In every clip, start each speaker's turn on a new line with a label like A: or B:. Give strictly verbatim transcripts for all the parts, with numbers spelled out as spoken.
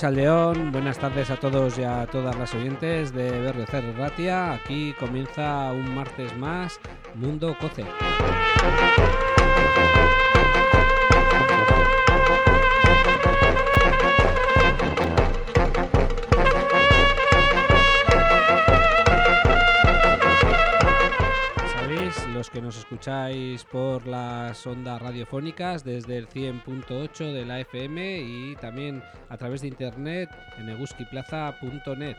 A: Arratsaldeon, buenas tardes a todos y a todas las oyentes de Berriozar Ratia. Aquí comienza un martes más Mundo Coce. Los que nos escucháis por las ondas radiofónicas desde el cien punto ocho de la F M y también a través de internet en eguskiplaza punto net.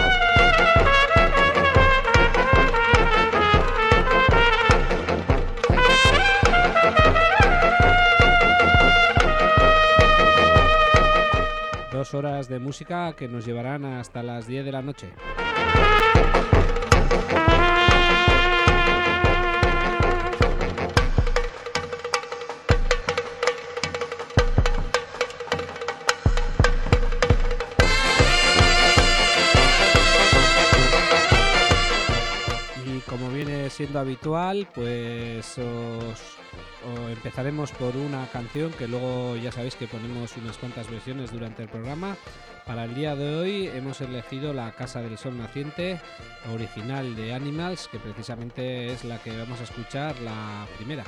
A: Dos horas de música que nos llevarán hasta las diez de la noche. Siendo habitual, pues os, os empezaremos por una canción que luego ya sabéis que ponemos unas cuantas versiones durante el programa. Para el día de hoy hemos elegido La Casa del Sol Naciente, original de Animals, que precisamente es la que vamos a escuchar la primera.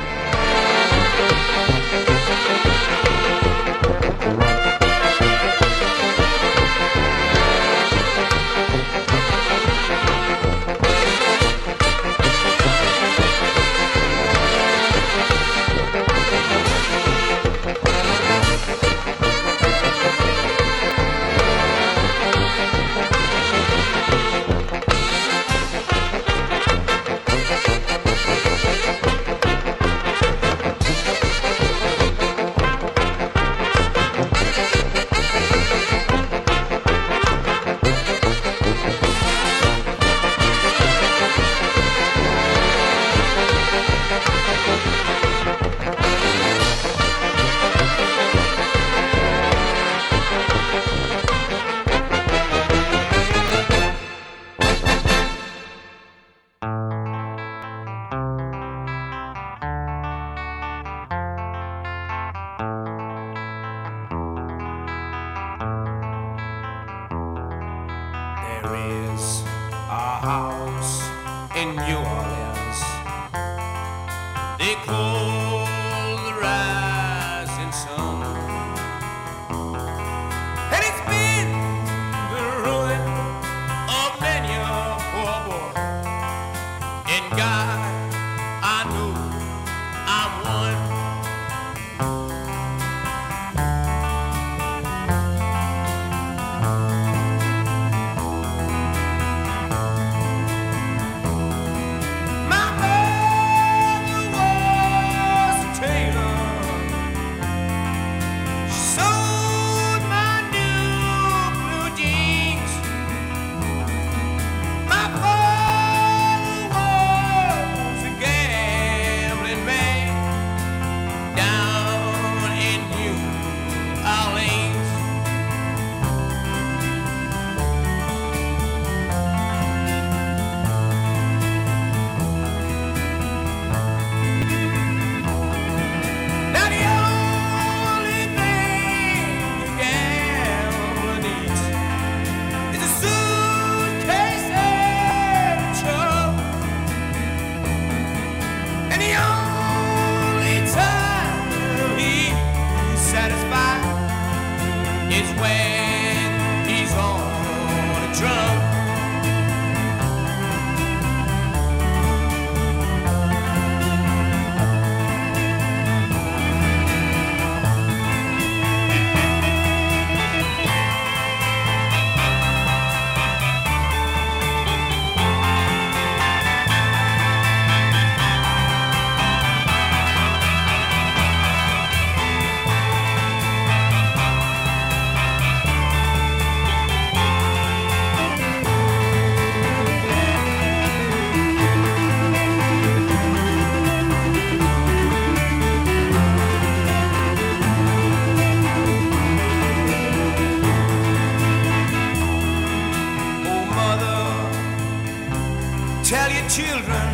B: Children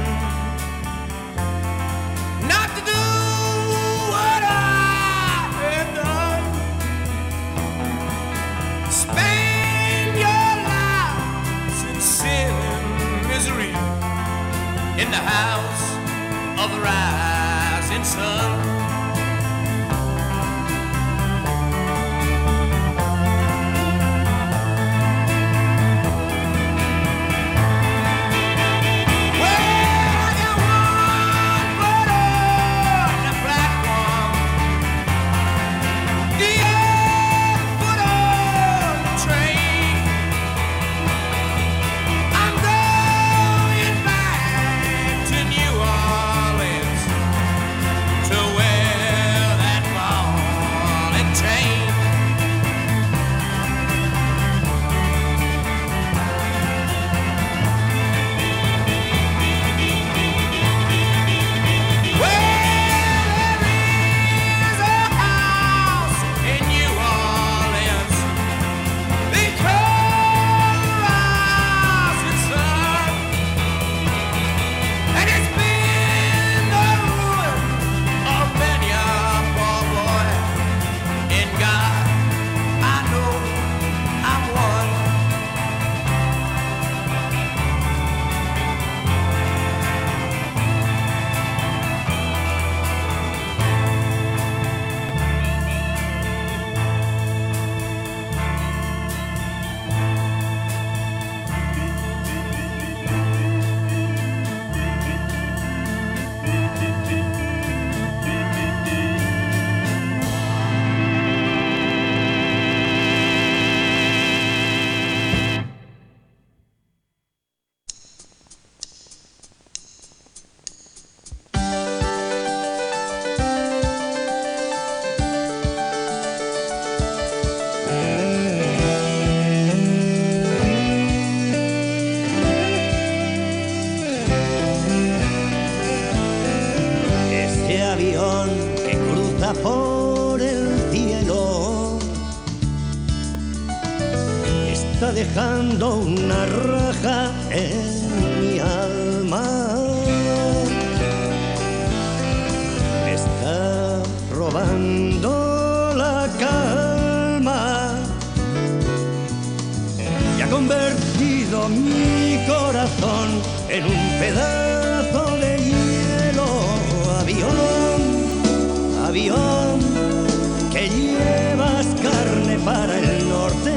B: not to do what I have done. in the house of the rising sun.
C: Dejando una raja en mi alma, me está robando la calma y ha convertido mi corazón en un pedazo de hielo. Avión, avión, que llevas carne para el norte.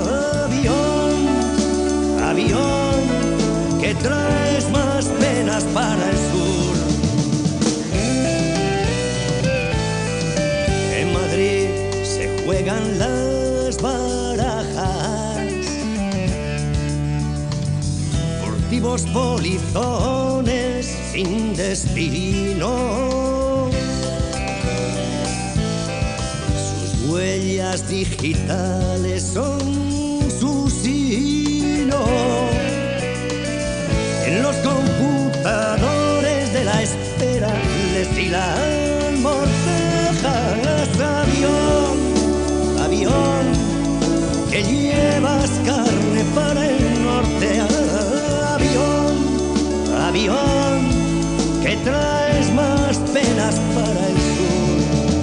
C: Avión, que traes más penas para el sur. En Madrid se juegan las barajas, furtivos polizones sin destino. Sus huellas digitales son su sino. En los computadores de la espera destilan mortajas. Avión, avión, que llevas carne para el norte. Avión, avión, que traes más penas para el sur.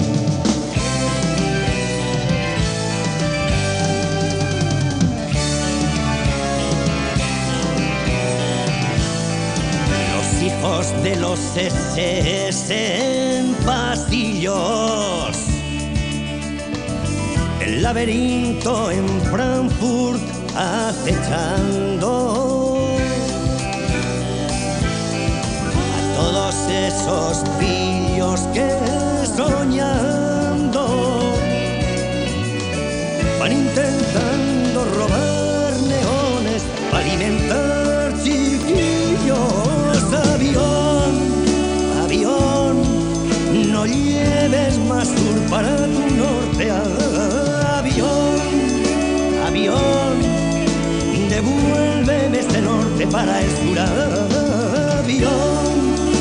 C: Hijos de los ese ese en pasillos, el laberinto en Frankfurt acechando a todos esos pillos que soñando van intentando robar neones para alimentar chiquillos. Avión, avión, no lleves más sur para tu norte. Avión, avión, devuélveme este norte para el sur. Avión,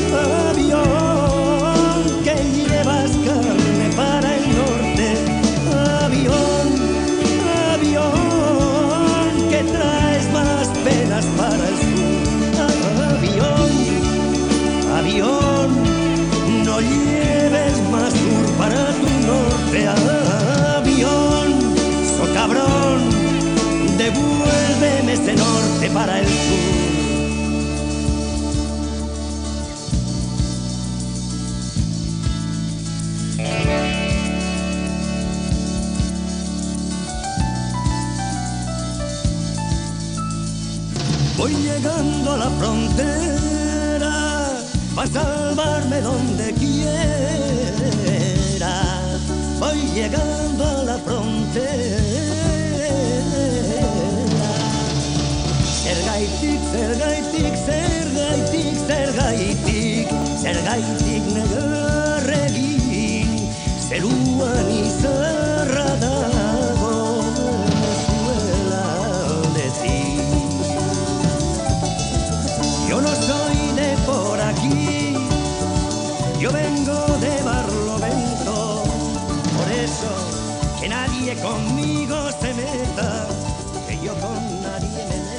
C: avión, que llevas carne para el norte. Avión, avión. llegando a la frontera, va a salvarme donde quiera. Voy llegando a la frontera. Zergaitik, zergaitik, zergaitik, zergaitik, zergaitik negarregin, zeruan izarra dago Venezuela aldetik. Yo no soy de por aquí, yo vengo de Barlovento, por eso que nadie conmigo se meta, que yo con nadie me meto.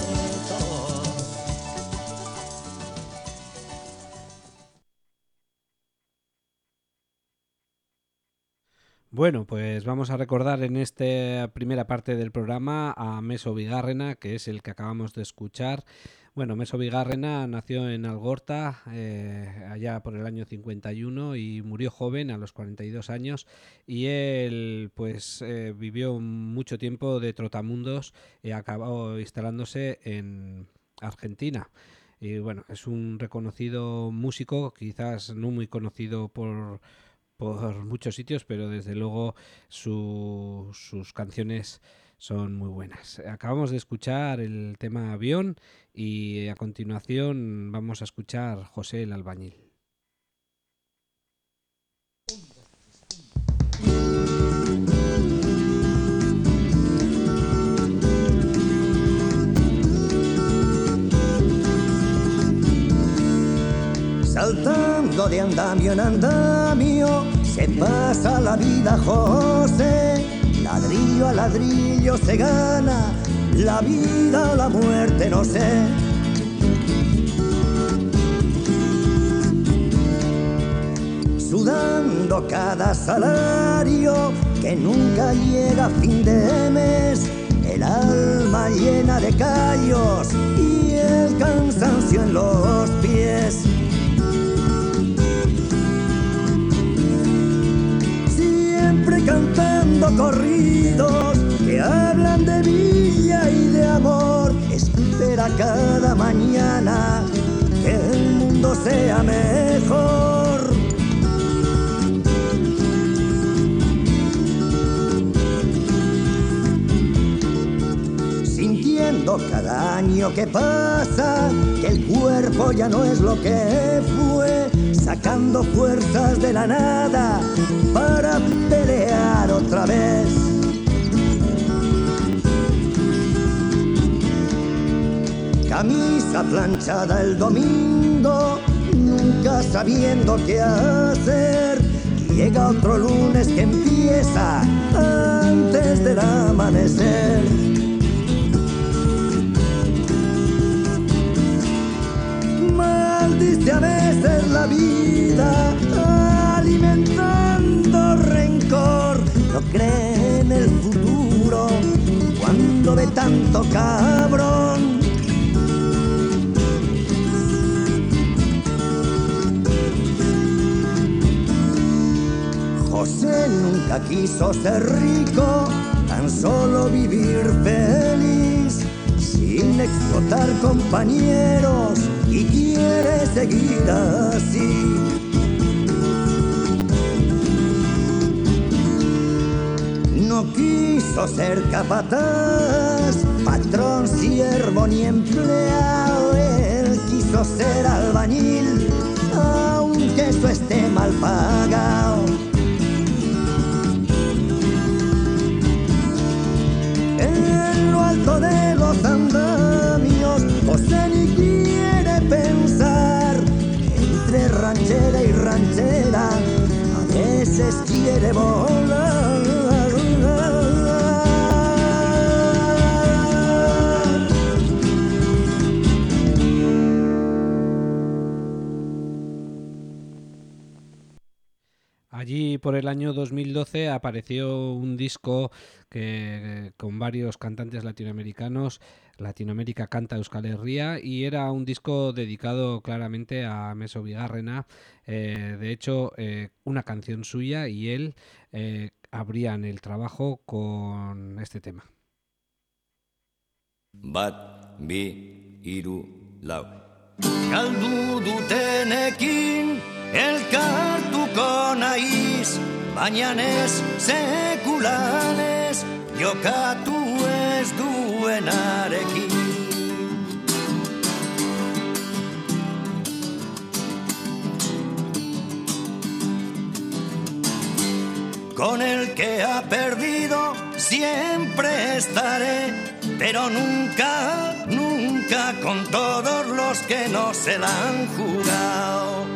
A: Bueno, pues vamos a recordar en esta primera parte del programa a Meso Bigarrena, que es el que acabamos de escuchar. Bueno, Meso Bigarrena nació en Algorta eh, allá por el año cincuenta y uno y murió joven a los cuarenta y dos años, y él pues eh, vivió mucho tiempo de trotamundos y acabó instalándose en Argentina. Y bueno, es un reconocido músico, quizás no muy conocido por por muchos sitios, pero desde luego su, sus canciones son muy buenas. Acabamos de escuchar el tema Avión y a continuación vamos a escuchar José el Albañil.
C: Saltando de andamio en andamio, se pasa la vida, José. Ladrillo a ladrillo se gana la vida o la muerte, no sé. Sudando cada salario que nunca llega a fin de mes, el alma llena de callos y el cansancio en los pies. Siempre cantando corridos que hablan de villa y de amor. Espera cada mañana que el mundo sea mejor. Sintiendo cada año que pasa que el cuerpo ya no es lo que fue, sacando fuerzas de la nada para pelear otra vez. Camisa planchada el domingo, nunca sabiendo qué hacer. Llega otro lunes que empieza antes del amanecer. Maldice a veces la vida, alimentando rencor. No cree en el futuro cuando ve tanto cabrón. José nunca quiso ser rico, tan solo vivir feliz, sin explotar compañeros, y quiere seguir así. No quiso ser capataz, patrón, siervo ni empleado. Él quiso ser albañil, aunque eso esté mal pagado. En lo alto de los andamios, José ni quiere pensar. Entre ranchera y ranchera, a veces quiere volar.
A: Allí por el año dos mil doce apareció un disco que, con varios cantantes latinoamericanos, Latinoamérica Canta Euskal Herria, y era un disco dedicado claramente a Meso Bigarrena. Eh, de hecho, eh, una canción suya y él eh, abrían el trabajo con este tema.
D: Bat, bi, hiru,
C: Lau. Galdu dutenekin elkartuko naiz, baina ez sekulan ez jokatu ez duenarekin. Con el que ha perdido siempre estaré, pero nunca, nunca con todos los que no se la han jugado.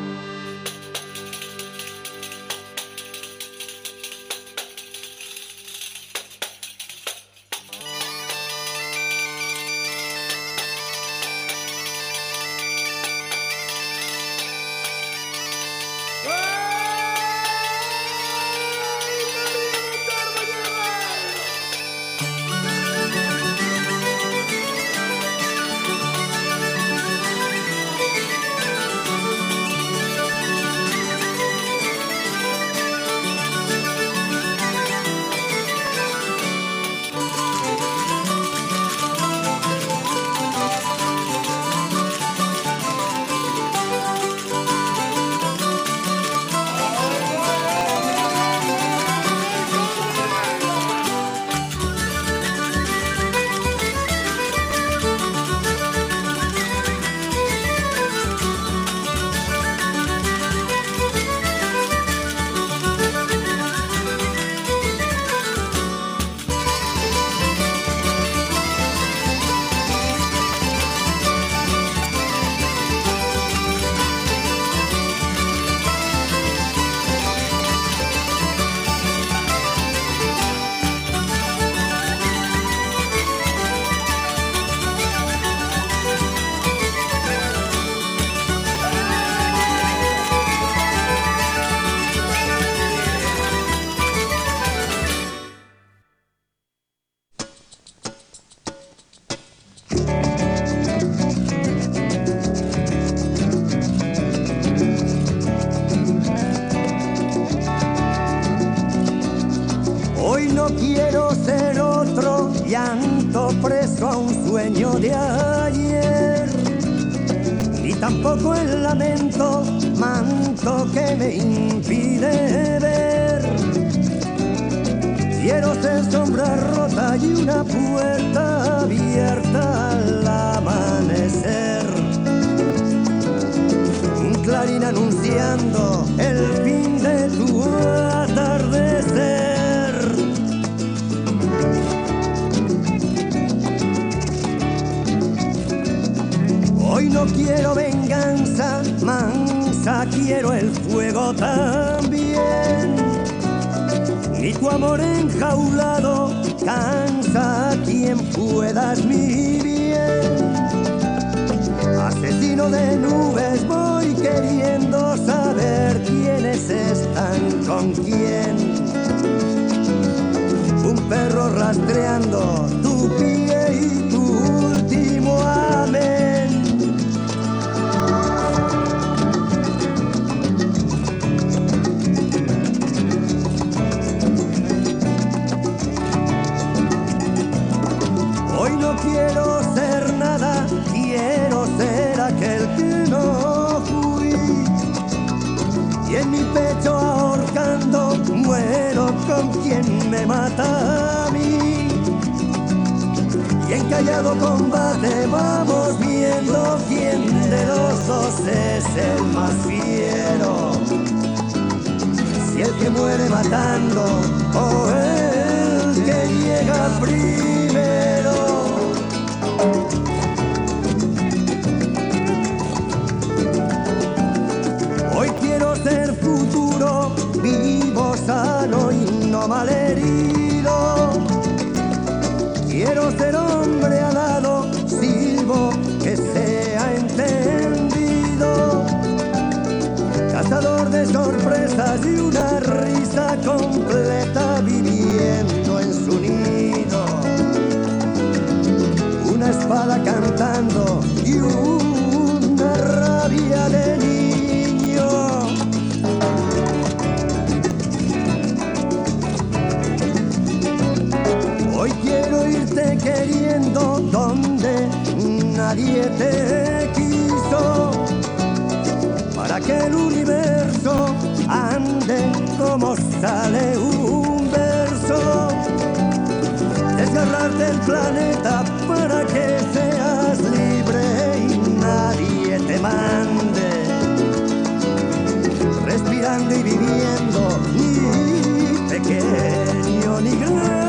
C: Preso a un sueño de ayer, ni tampoco el lamento, manto que me impide ver. Quiero ser sombra rota y una puerta abierta al amanecer, un clarín anunciando el fin de tu atardecer. Hoy no quiero venganza mansa, quiero el fuego también. Ni tu amor enjaulado cansa a quien puedas mi bien. Asesino de nubes, voy queriendo saber quiénes están con quién. Un perro rastreando tu pie y tu último amén. Quiero ser nada, quiero ser aquel que no fui. Y en mi pecho ahorcando muero con quien me mata a mí. Y en callado combate vamos viendo quién de los dos es el más fiero. Si el que muere matando o el que llega primero. Hoy quiero ser futuro, vivo, sano y no malherido. Quiero ser hombre alado, silbo, que sea entendido. Cazador de sorpresas y una risa completa viviendo en su nido. Una espada cantando y una rabia de niño. Hoy quiero irte queriendo donde nadie te quiere. que el universo ande como sale un verso. Desgarrar del planeta para que seas libre y nadie te mande. Respirando y viviendo, ni pequeño ni grande.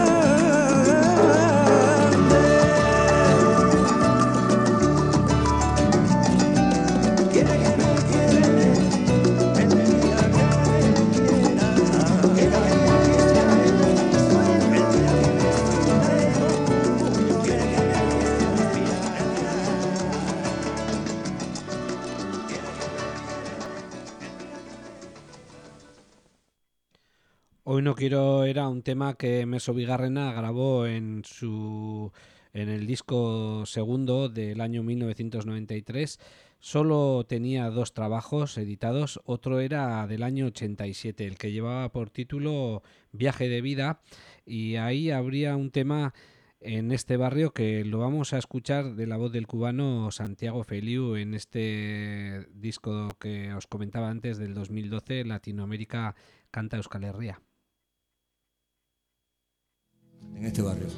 A: Hoy no quiero era un tema que Meso Bigarrena grabó en su en el disco segundo del año mil novecientos noventa y tres. Solo tenía dos trabajos editados, otro era del año ochenta y siete, el que llevaba por título Viaje de Vida, y ahí habría un tema en este barrio que lo vamos a escuchar de la voz del cubano Santiago Feliu en este disco que os comentaba antes del dos mil doce, Latinoamérica canta Euskal Herria.
D: En este barrio.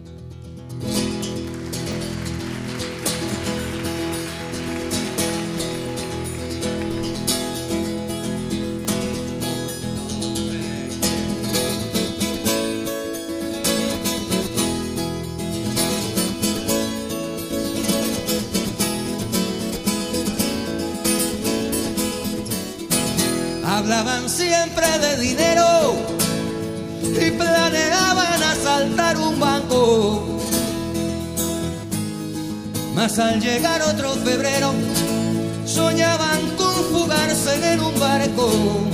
E: Hablaban siempre de dinero y planeaban asaltar un banco, mas al llegar otro febrero soñaban con fugarse en un barco.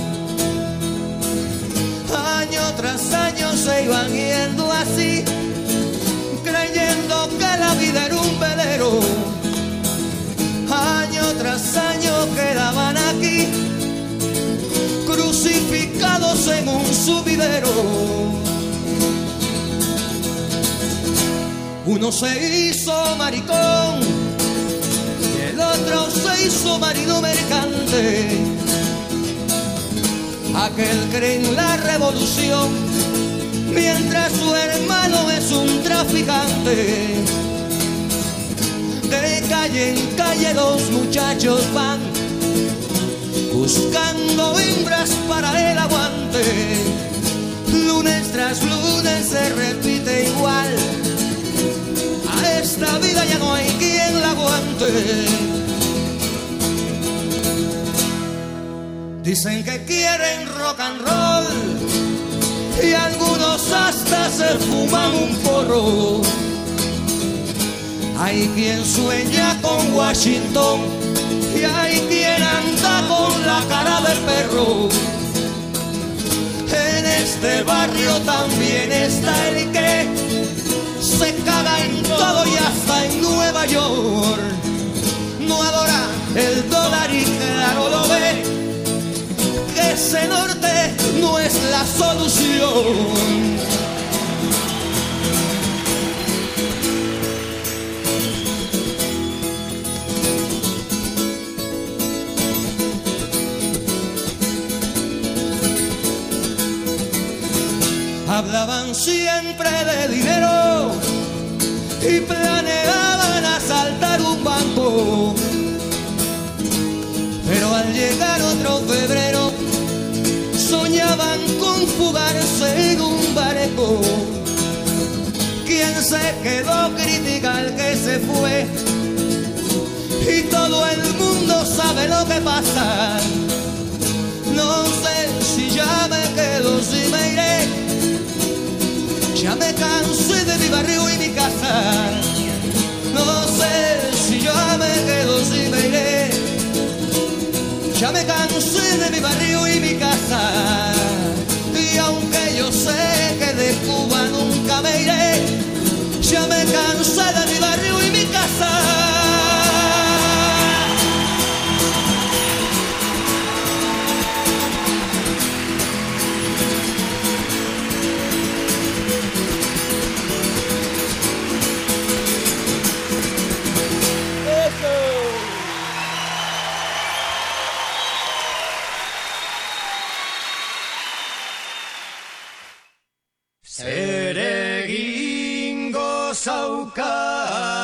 E: Año tras año se iban yendo así, creyendo que la vida era un velero. Año tras año quedaban aquí, crucificados en un sumidero. Uno se hizo maricón y el otro se hizo marido mercante. Aquel cree en la revolución mientras su hermano es un traficante. De calle en calle los muchachos van buscando hembras para el aguante. Lunes tras lunes se repite igual. A esta vida ya no hay quien la aguante. Dicen que quieren rock and roll y algunos hasta se fuman un porro. Hay quien sueña con Washington y hay quien anda con la cara del perro. En este barrio también está el que se caga en todo y hasta en Nueva York. No adora el dólar y claro lo ve, que ese norte no es la solución. Hablaban siempre de dinero y planeaban asaltar un banco, pero al llegar otro febrero soñaban con fugarse en un barco. Quien se quedó critica al que se fue y todo el mundo sabe lo que pasa. No sé si ya me quedo, si me iré. Ya me cansé de mi barrio y mi casa. No sé si yo me quedo, si me iré. Ya me cansé de mi barrio y mi casa. Y aunque yo sé que de Cuba nunca me iré, ya me cansé de mi barrio y mi casa.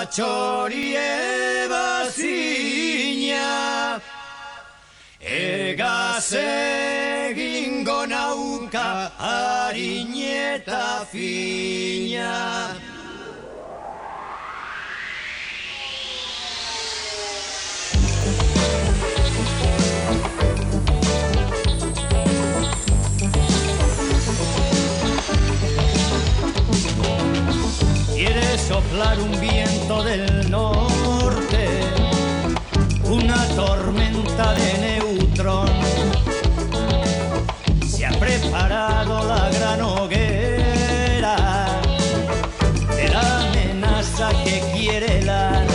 C: chorieva signa ega segin nauka ariñeta fiña. Quiere soplar un viento del norte, una tormenta de neutrón. Se ha preparado la gran hoguera de la amenaza que quiere helar.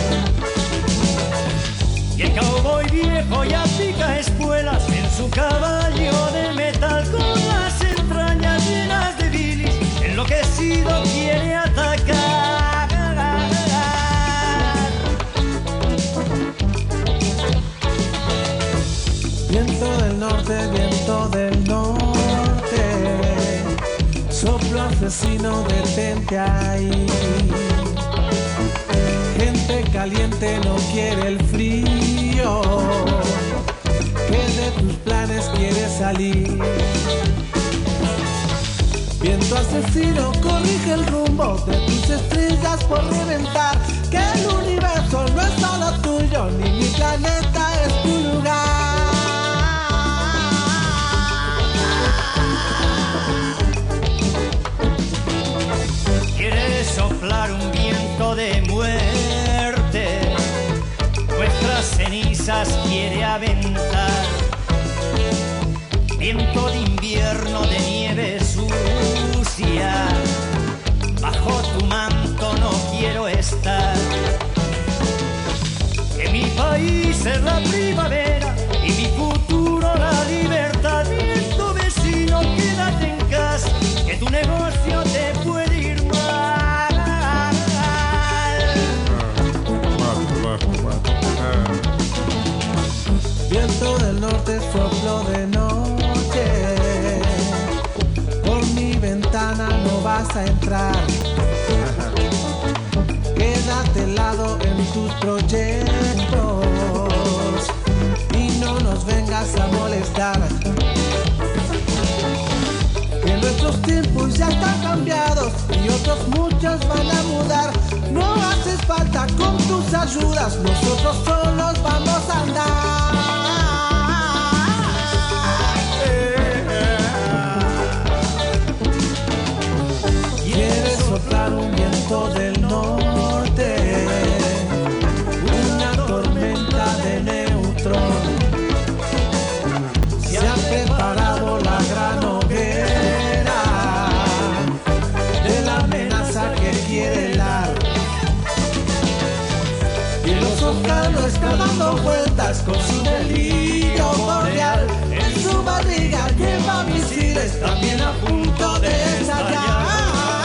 C: Y el cowboy viejo ya pica espuelas en su caballo de metal, con las entrañas llenas de bilis, enloquecido quiere atacar.
F: Viento del norte, viento del norte, soplo asesino, detente ahí. Gente caliente no quiere el frío, que de tus planes quiere salir. Viento asesino, corrige el rumbo de tus estrellas por reventar, que el universo no es solo tuyo, ni mi planeta es tu lugar.
C: Quiere soplar un viento de muerte, nuestras cenizas quiere aventar. Viento de invierno, de nieve sucia, bajo tu manto no quiero estar. Que mi país es la primavera y mi futuro la libertad. Viento vecino, quédate en casa, que tu negocio te puede ir mal.
F: Viento del norte, soplo de noche, por mi ventana no vas a entrar. Quédate helado en tus proyectos y no nos vengas a molestar. Que nuestros tiempos ya están cambiados y otros muchos van a mudar. No haces falta con tus ayudas, nosotros solos vamos a andar. Quiere soplar un viento del norte, una tormenta de neutrón. Se ha preparado la gran hoguera de la amenaza que quiere helar. Y el oso cano está dando vueltas con su delirio boreal. En su barriga lleva misiles también a punto de estallar.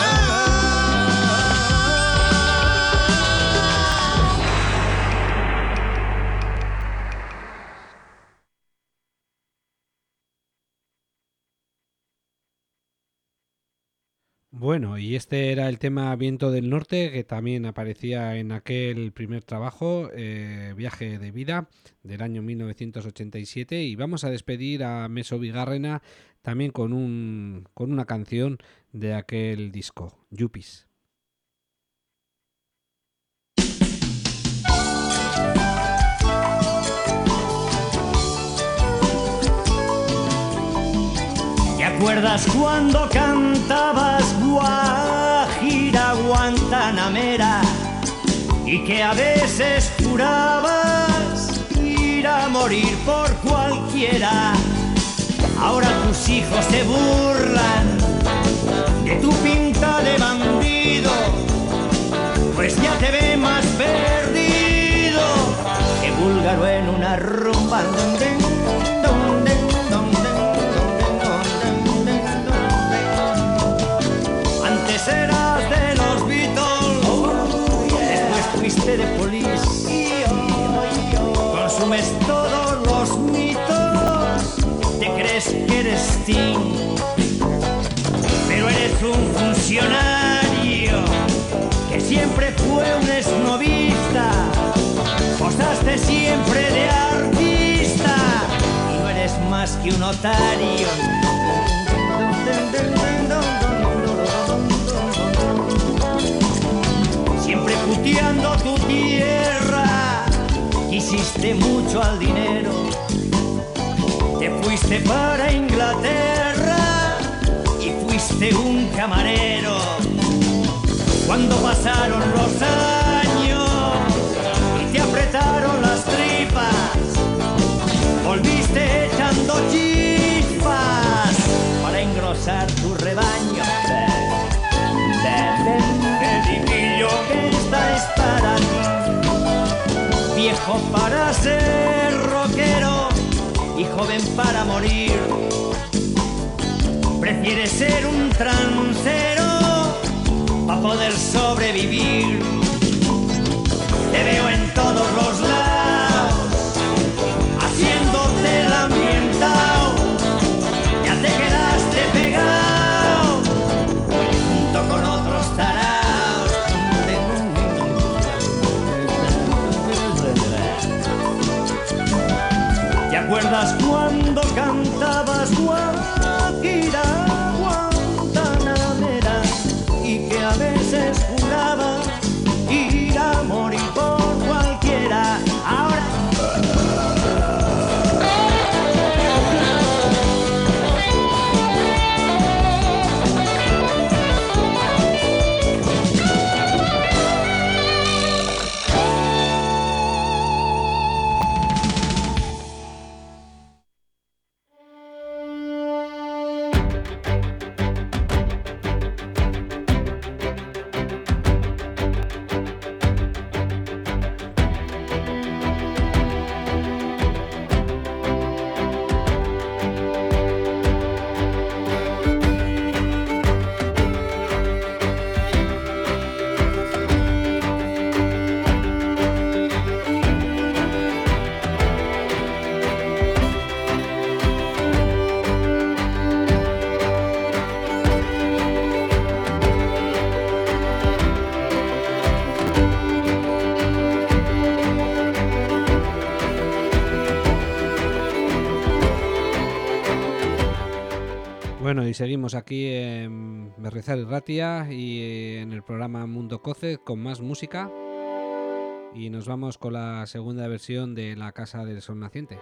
A: Bueno, y este era el tema Viento del Norte, que también aparecía en aquel primer trabajo, eh, Viaje de Vida, del año mil novecientos ochenta y siete, y vamos a despedir a Meso Bigarrena también con, un, con una canción de aquel disco, Yuppies.
C: ¿Te acuerdas cuando cantabas Guajira Guantanamera y que a veces jurabas ir a morir por cualquiera? Ahora tus hijos se burlan de tu pinta de bandido, pues ya te ve más perdido que búlgaro en una rumba. Antes eras de los Beatles, después fuiste de Police. Consumes todos los mitos, te crees que eres Sting, pero eres un funcionario que siempre fue un esnovismo. vista, posaste siempre de artista y no eres más que un otario. Siempre puteando tu tierra, quisiste mucho al dinero, te fuiste para Inglaterra y fuiste un camarero. Cuando pasaron los años y te apretaron las tripas, volviste echando chispas para engrosar tu rebaño. Divillo, que esta es para ti, viejo para ser rockero y joven para morir. Prefieres ser un transero para poder sobrevivir. Te veo en todos los lados, haciéndote el ambientado. Ya te quedaste pegado junto con otros tarados. ¿Te acuerdas cuando cantabas Guajira, Guantanamera, y que a veces juraba ir a morir por cualquiera? Ahora
A: Bueno, y seguimos aquí en Berrizar y Ratia y en el programa Mundo Coce con más música. Y nos vamos con la segunda versión de La Casa del Sol Naciente.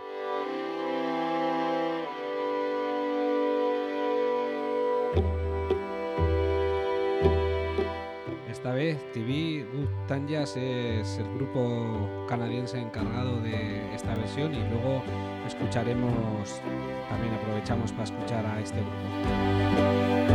A: Esta vez T V Good Tanjas es el grupo canadiense encargado de esta versión y luego escucharemos, también aprovechamos para escuchar a este grupo.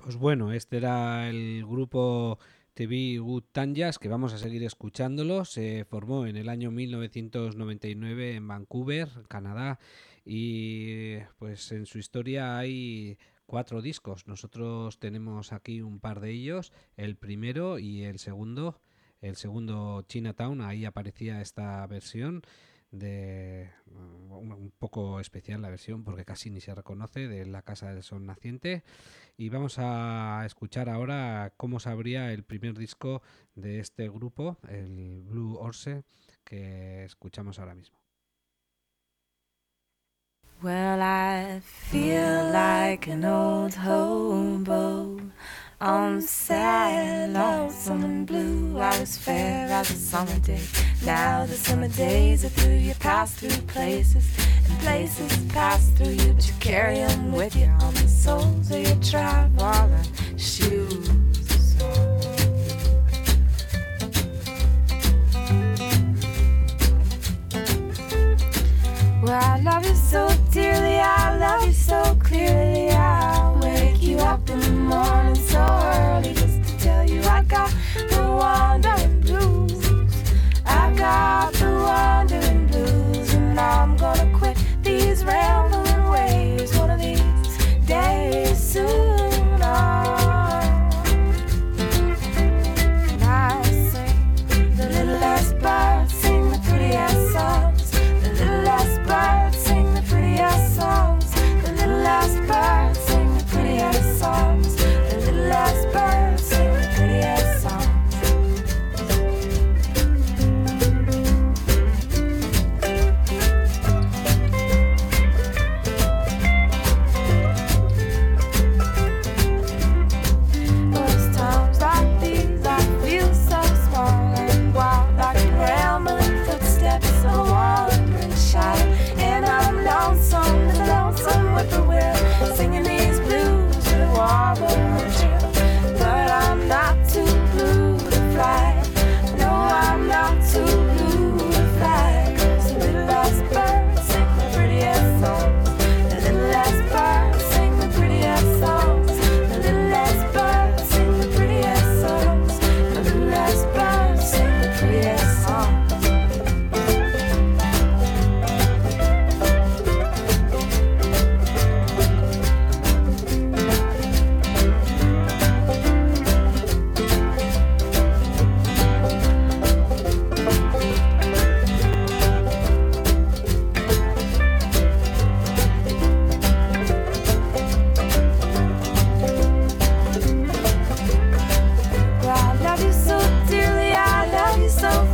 A: Pues bueno, este era el grupo T V Good Tanyas, que vamos a seguir escuchándolo. Se formó en el año mil novecientos noventa y nueve en Vancouver, Canadá, y pues en su historia hay cuatro discos. Nosotros tenemos aquí un par de ellos, el primero y el segundo, el segundo Chinatown. Ahí aparecía esta versión de un poco especial, la versión, porque casi ni se reconoce, de La Casa del Sol Naciente. Y vamos a escuchar ahora cómo se abría el primer disco de este grupo, el Blue Horse, que escuchamos ahora mismo.
G: Well, I feel like an old hobo on sad, lonesome and blue. I was fair as a summer day. Now the summer days are through. You pass through places, and places pass through you, but you carry them with you on the soles of your traveling shoes. Well, I love you so dearly, I love you so clearly. I'll wake you up in the morning so early just to tell you I got the wandering blues. I got the wandering blues, and I'm gonna quit these rambling ways one of these days soon. Oh. And I sing the little last bird, sing the prettiest songs. The little last bird, sing the prettiest songs. The little last bird, sing the prettiest songs. The little last bird, sing the prettiest songs. Those times like these, I feel so small and wild, like rambling footsteps of a wandering child. And I'm lonesome, the lonesome whippoorwill, singing these blues with a warble and chill. But I'm not too blue to fly. No, I'm not too blue to fly. 'Cause the little last bird sing the prettiest songs. The little last bird sing the prettiest songs. The little last bird sing the prettiest songs. The little last bird sing the prettiest songs. Well, I love you so dearly, I love you so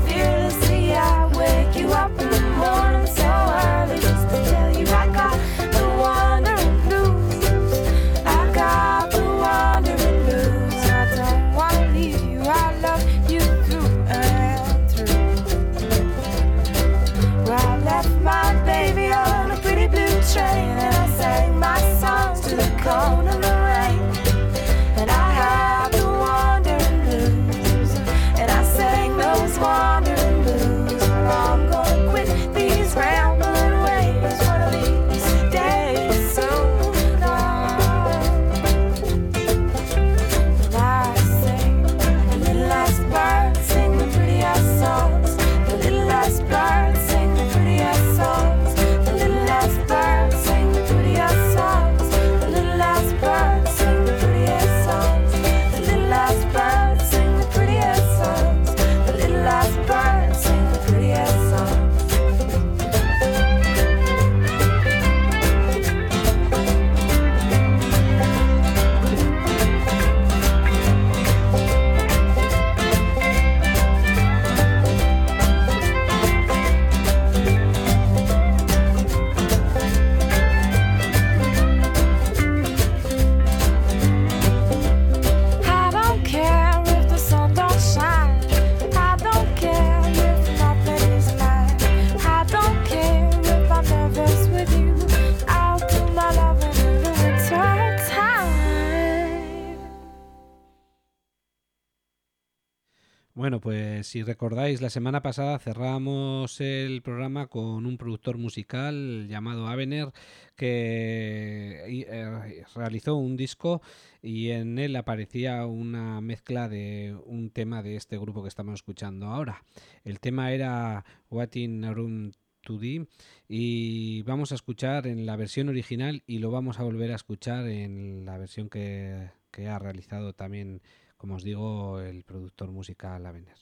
A: Bueno, pues si recordáis, la semana pasada cerramos el programa con un productor musical llamado Avener que eh, realizó un disco y en él aparecía una mezcla de un tema de este grupo que estamos escuchando ahora. El tema era What in a Room to Do y vamos a escuchar en la versión original y lo vamos a volver a escuchar en la versión que, que ha realizado también, como os digo, el productor musical Avener.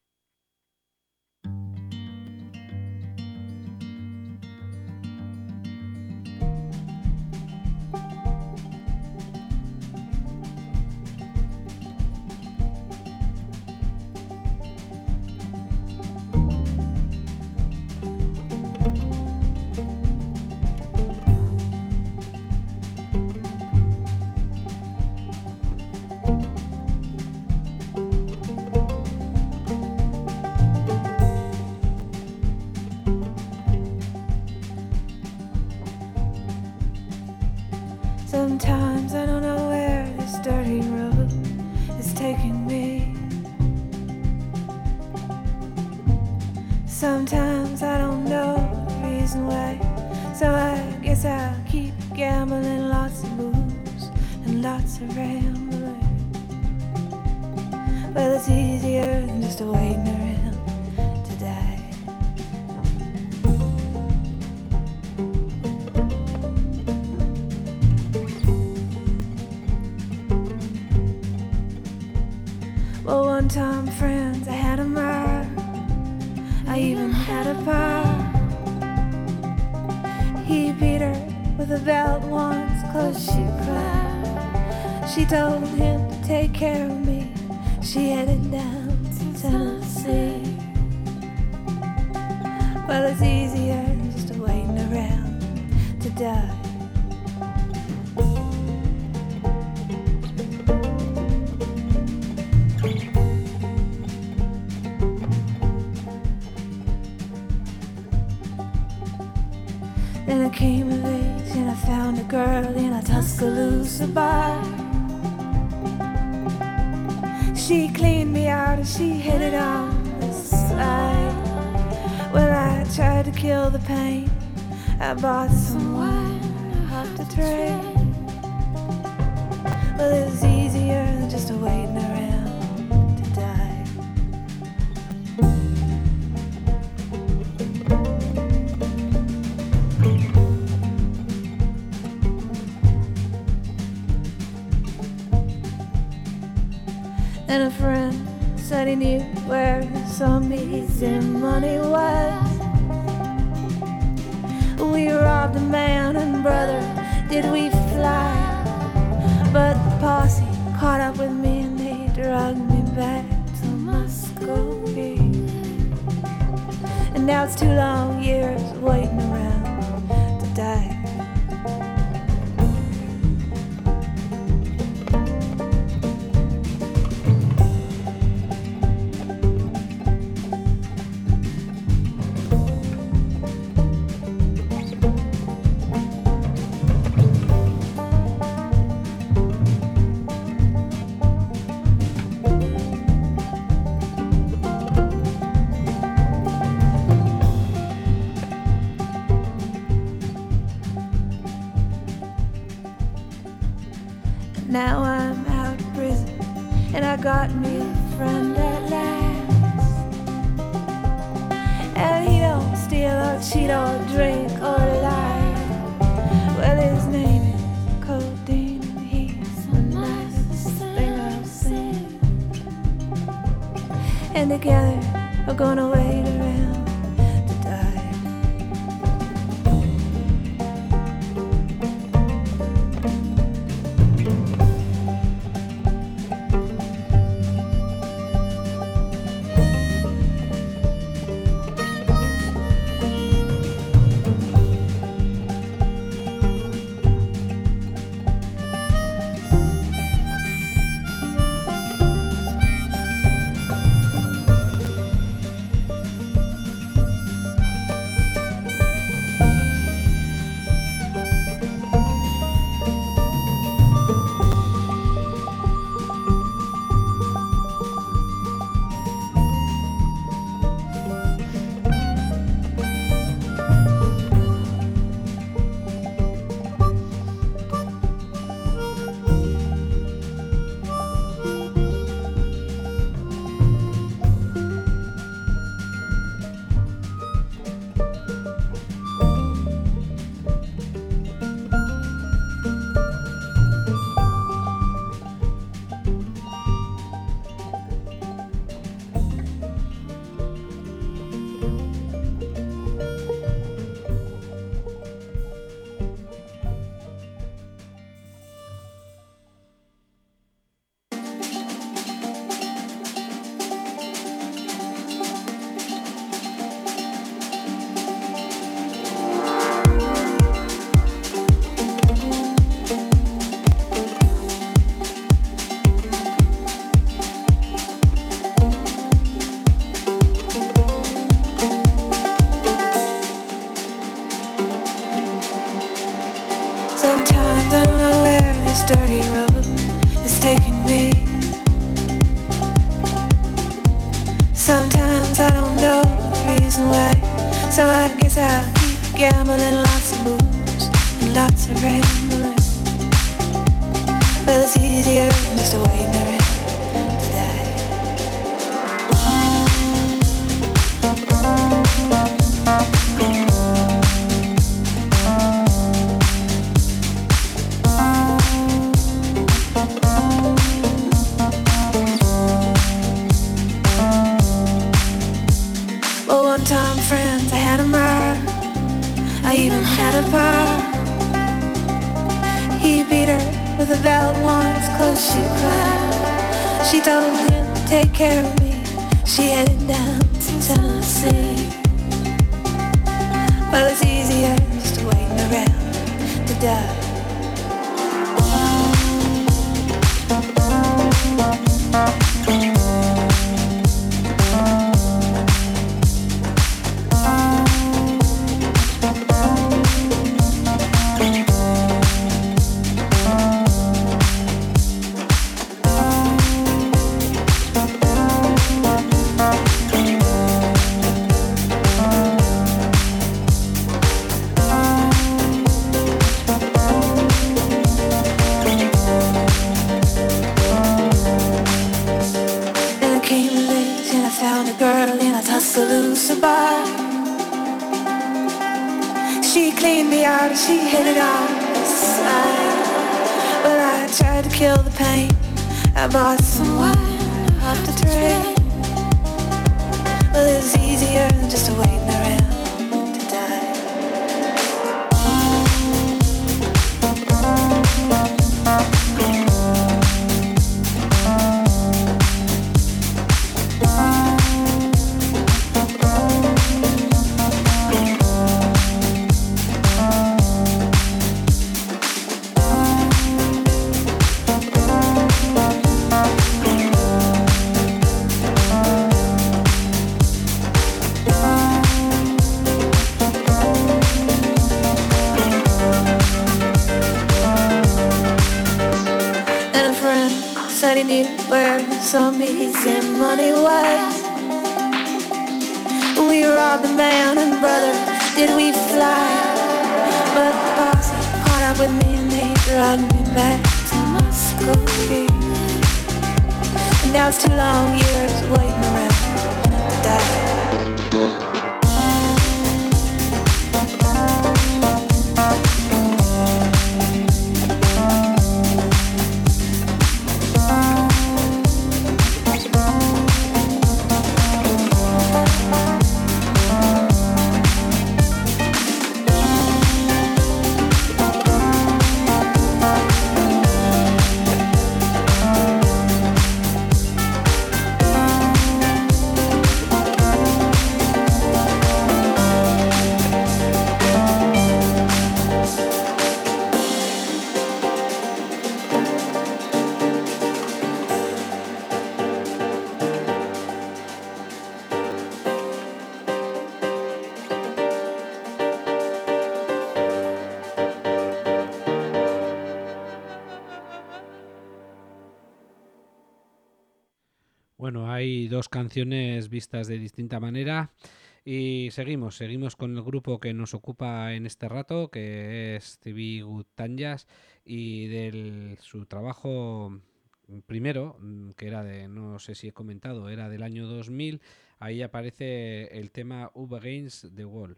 G: Sometimes I don't know where this dirty road is taking me. Sometimes I don't know the reason why, so I guess I'll keep gambling, lots of moves and lots of rambling. Well, it's easier than just waiting around to die. Well, one time, friends, I had a mar. I even had a bar. He beat her with a belt once, cause she cried. She told him to take care of me. She headed down to Tennessee. Well, it's easier just waiting around to die. Then I came of age and I found a girl in a Tuscaloosa bar. She cleaned me out and she hit it on the side. Well, I tried to kill the pain. I bought some wine, I hopped a train. Well, it was easier than just waiting around to die. And a friend said he knew where some easy money was. We robbed a man and brother, did we fly? But the posse caught up with me and they dragged me back to Muscovy. And now it's two long years waiting around to die. Now I'm out of prison and I got me a friend at last. And he don't steal or cheat or drink or lie. Well, his name is Codeine and he's the nicest thing I've seen. And together we're gonna wait around to die. dirty road is taking me. Sometimes I don't know the reason why, so I guess I'll keep gambling lots of moves and lots of rambling. But it's easier just to wait around to die. Well, one time, friends, I had a murder. I even had a bar. He beat her with a belt once, close she cried. She told him to take care of me. She headed down to Tennessee. Well, it's easier just waiting around to die. Tuscaloosa bar. She cleaned me out and she hit it on the side. Well, I tried to kill the pain. I bought some wine off the train. Well, it's easier than just waiting around to die. Said he needed where some easy money was. We robbed the man and brother, did we fly? But the boss caught up with me and they dragged me back to Moscow. And now it's two long years waiting around to die.
A: Bueno, hay dos canciones vistas de distinta manera y seguimos, seguimos con el grupo que nos ocupa en este rato, que es Stevie Good Tanyas, y de su trabajo primero, que era de, no sé si he comentado, era del año dos mil, ahí aparece el tema Up Against the Wall.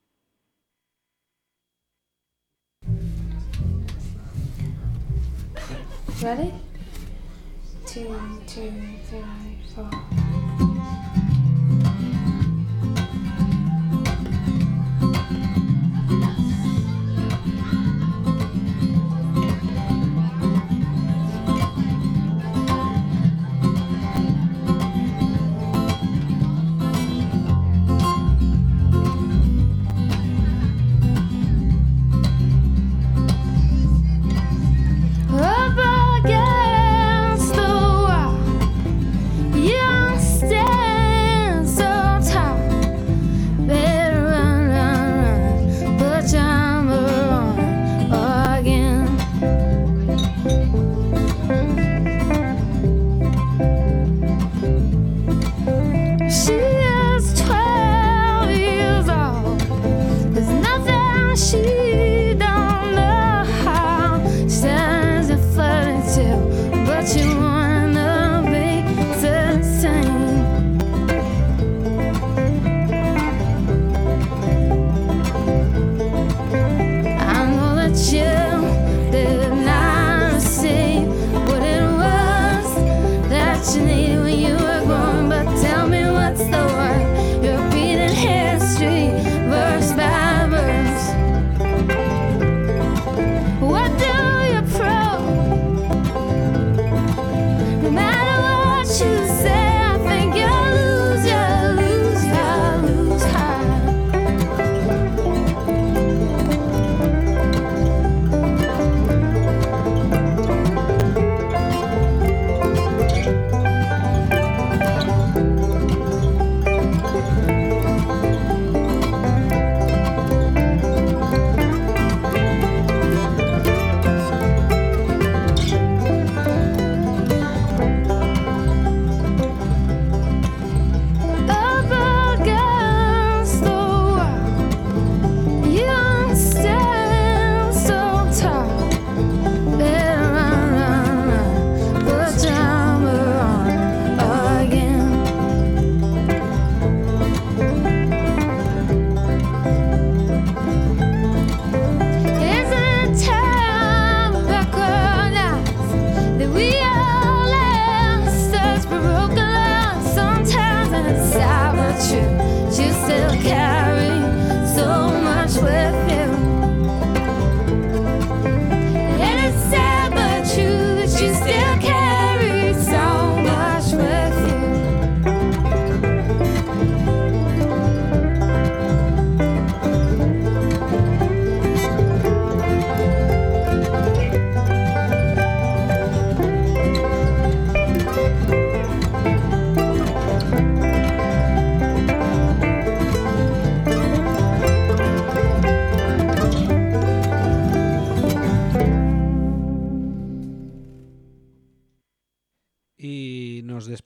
G: Ready? Two, two, three, four.
H: Up against the wall, yeah.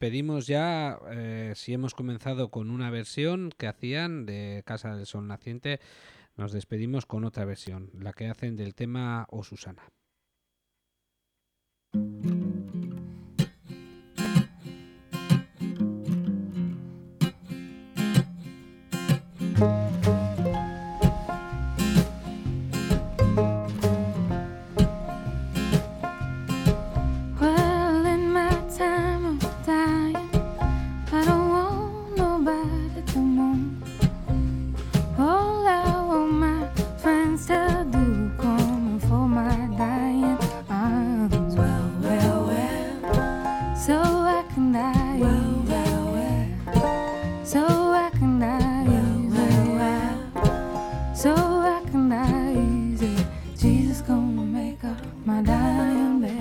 A: despedimos ya. Eh, si hemos comenzado con una versión que hacían de Casa del Sol Naciente, nos despedimos con otra versión, la que hacen del tema O Susana.
G: Well, in my time of dying, I don't want nobody to mourn. All I want my friends to do, coming for my dying arms. Well, well, well, so I can die. Well, well, well, so I can die. Well, well, well, so I can die easy. Jesus gonna make up my dying bed.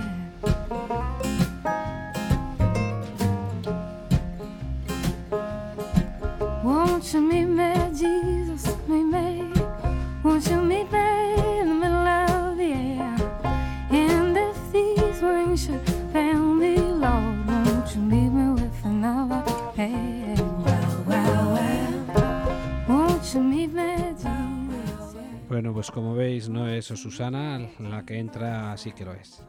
G: Won't you meet me, Jesus, meet me? Won't you meet me in the middle of the air? And if these wings should fail me, Lord, won't you meet me with another pair? Well, well, well, won't you meet me, Jesus?
A: Bueno, pues como veis, no es O Susana, la que entra sí que lo es.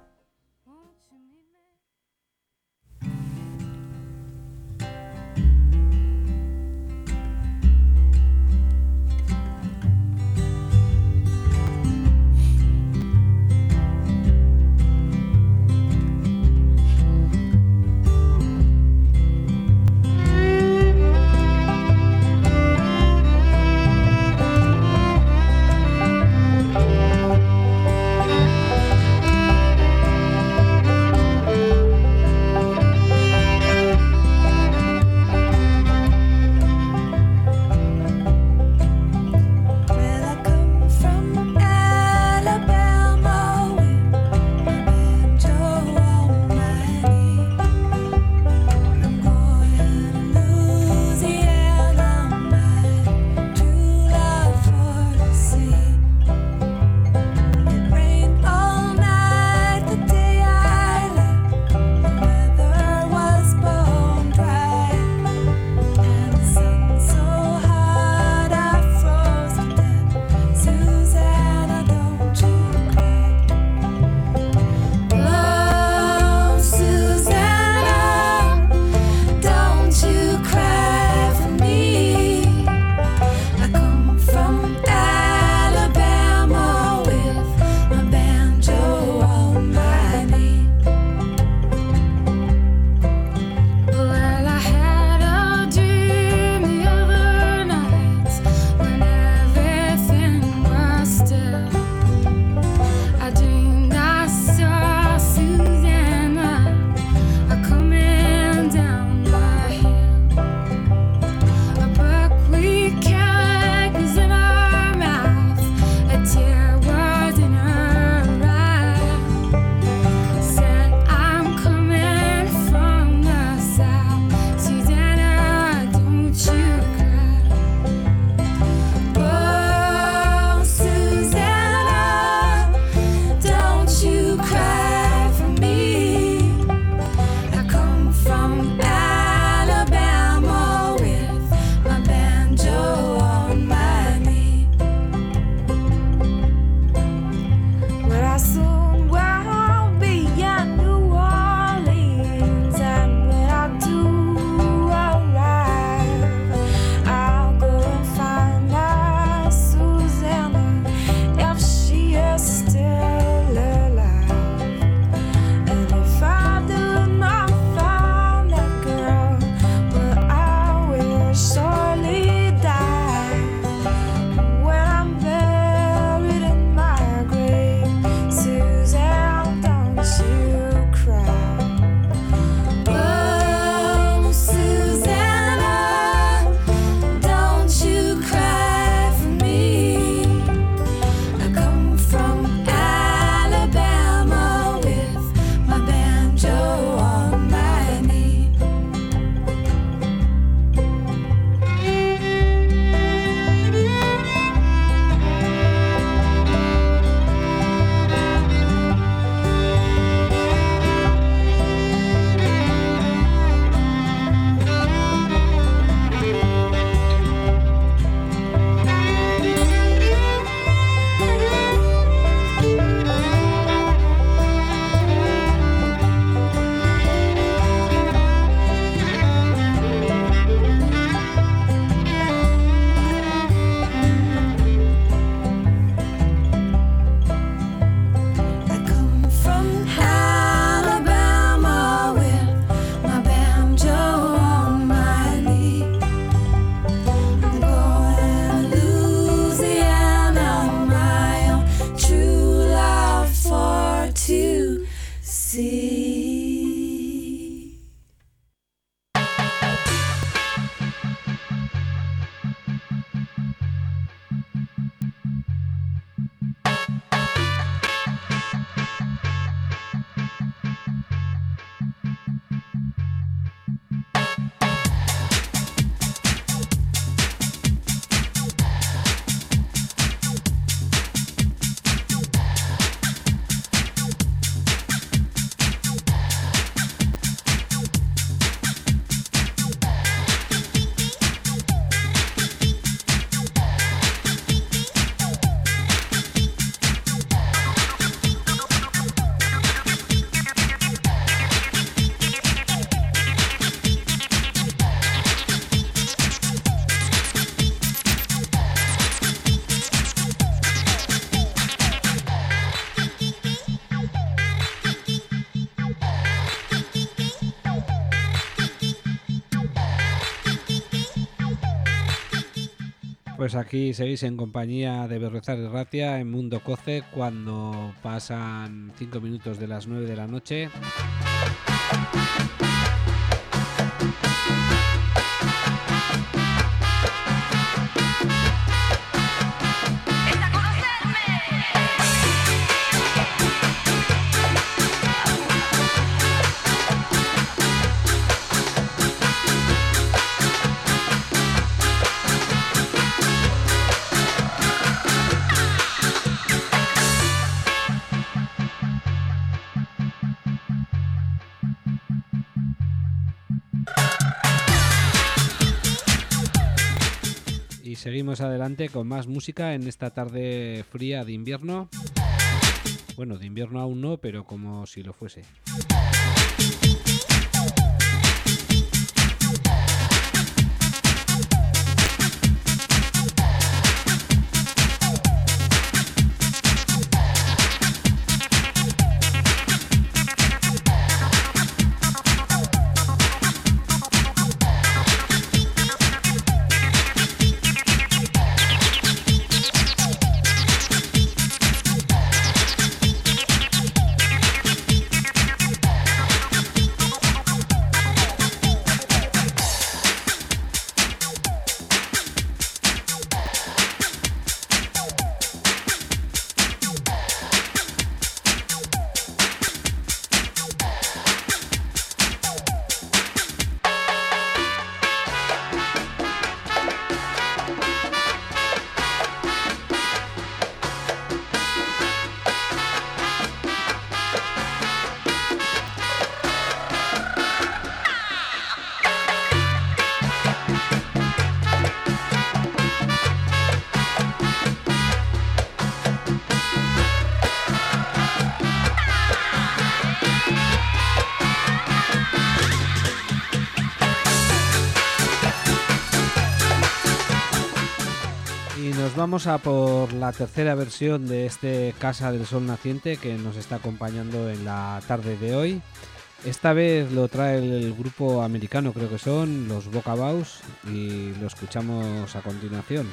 G: Well,
A: Pues aquí seguís en compañía de Berriozar y Ratia en Mundo Coce cuando pasan cinco minutos de las nueve de la noche. Seguimos adelante con más música en esta tarde fría de invierno. Bueno, de invierno aún no, pero como si lo fuese. Vamos a por la tercera versión de este Casa del Sol Naciente que nos está acompañando en la tarde de hoy. Esta vez lo trae el grupo americano, creo que son los Boca Baus, y lo escuchamos a continuación.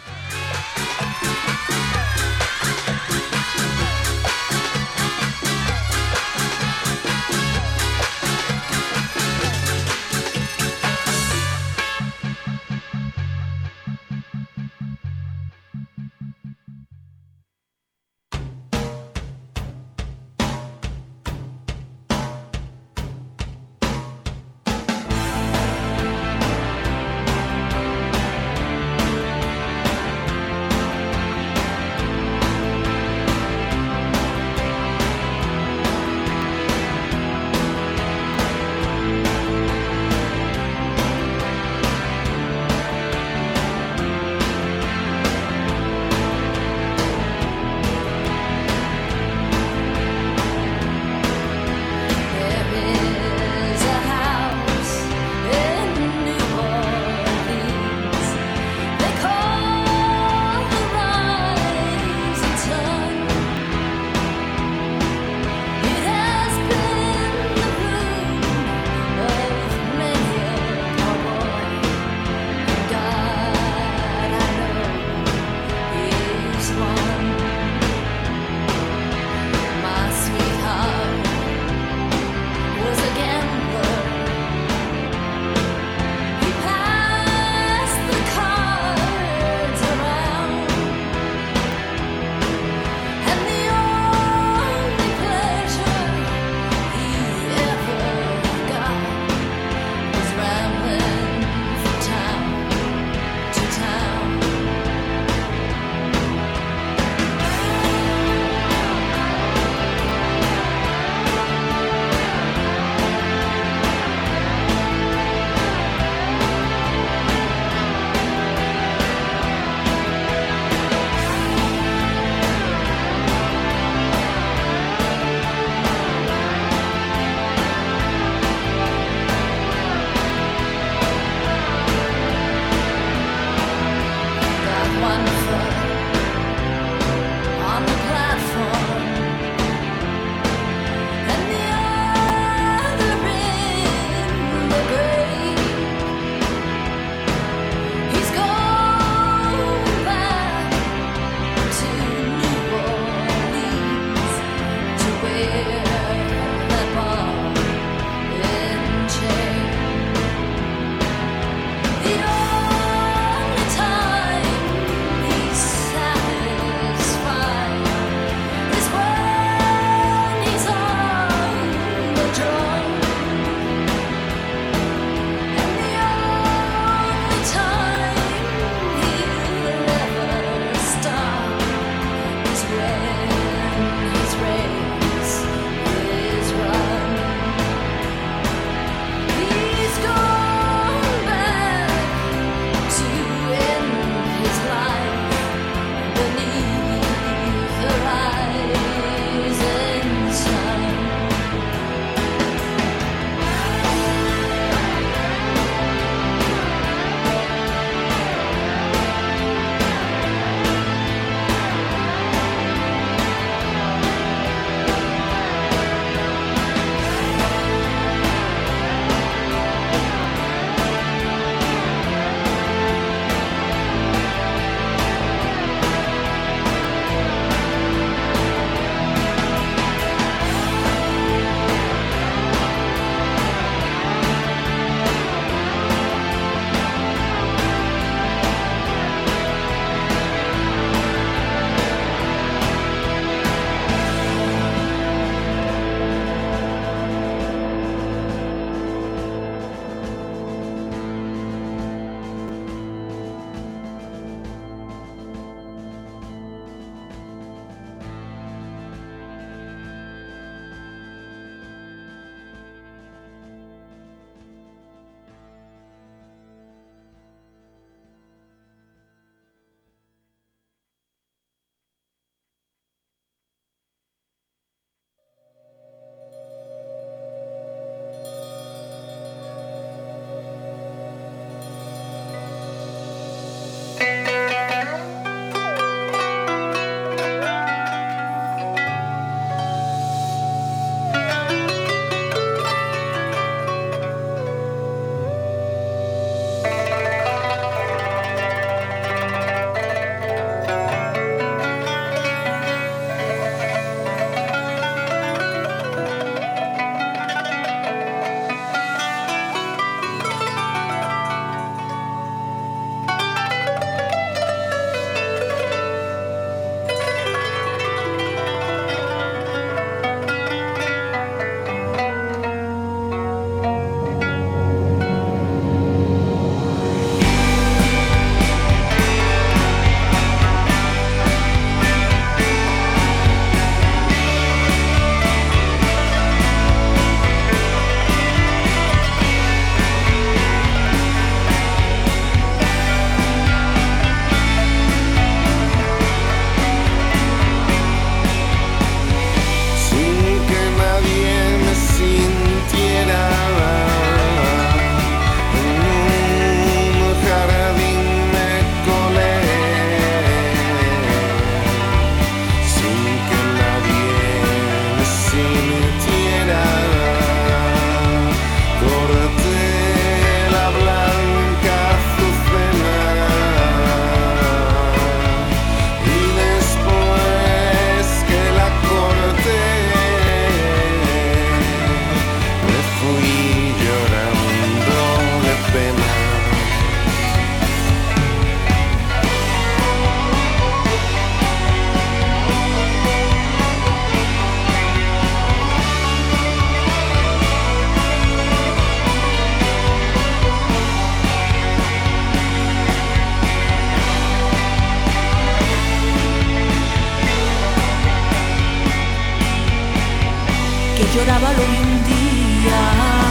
G: lloraba lo vi un día.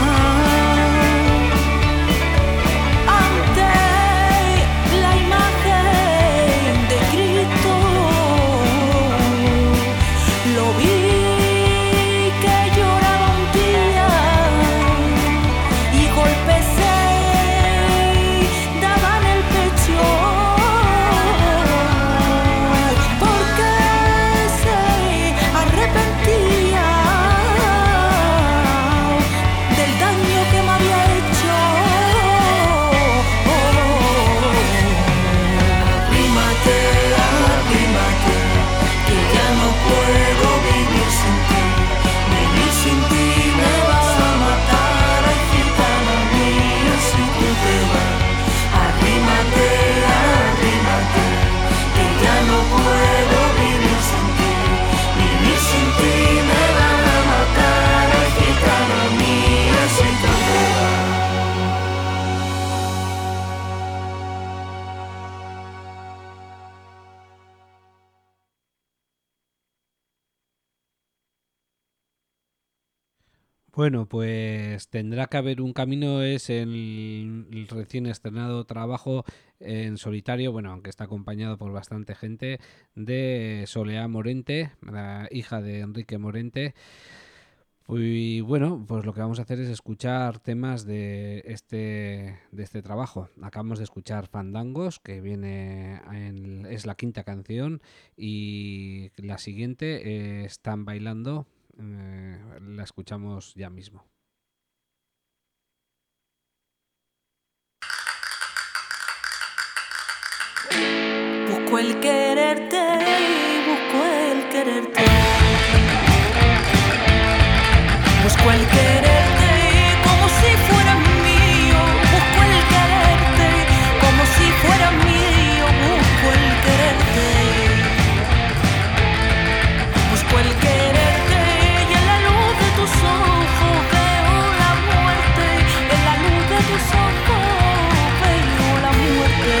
G: Ante la imagen de Cristo, lo vi que lloraba un día y golpes se daban el pecho. Porque se arrepentía del daño que me había hecho. Arrímate, arrímate, que ya no puedo vivir sin ti. Vivir sin ti me vas a matar, ay gitana mía, si tú te vas. Arrímate, arrímate, que ya no puedo vivir sin ti. Vivir sin ti me van a matar, ay gitana mía, si tú te vas.
A: Bueno, pues tendrá que haber un camino, es el, el recién estrenado trabajo en solitario, bueno, aunque está acompañado por bastante gente, de Soleá Morente, la hija de Enrique Morente. Y bueno, pues lo que vamos a hacer es escuchar temas de este, de este trabajo. Acabamos de escuchar Fandangos, que viene en- es la quinta canción, y la siguiente eh, Están Bailando, eh, la escuchamos ya mismo.
G: Busco el quererte, busco el quererte. Busco el quererte como si fuera mío. Busco el quererte como si fuera mío. Busco el quererte. Busco el quererte y en la luz de tus ojos veo la muerte. En la luz de tus ojos veo la muerte.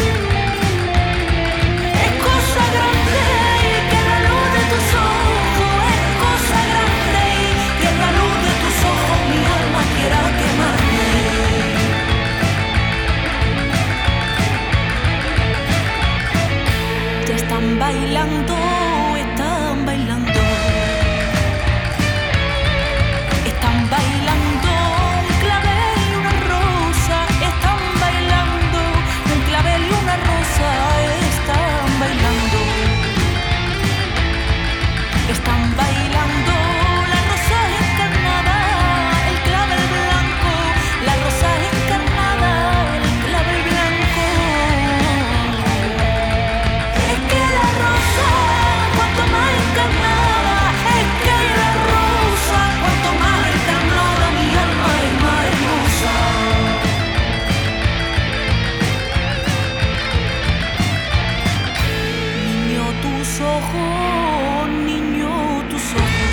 G: Es cosa grande que en la luz de tus ojos, es cosa grande que en la luz de tus ojos mi alma quiera quemarme. Ya están bailando, están bailando. Están bailando un clavel y una rosa. Están bailando un clavel y una rosa. Están bailando. Están bailando la rosa encarnada, el clavel blanco. La rosa encarnada, el clavel blanco. Es que la rosa, cuanto más encarnada, es que la rosa, cuanto más encarnada, mi alma es más hermosa. Niño, tus ojos, niño, tus ojos.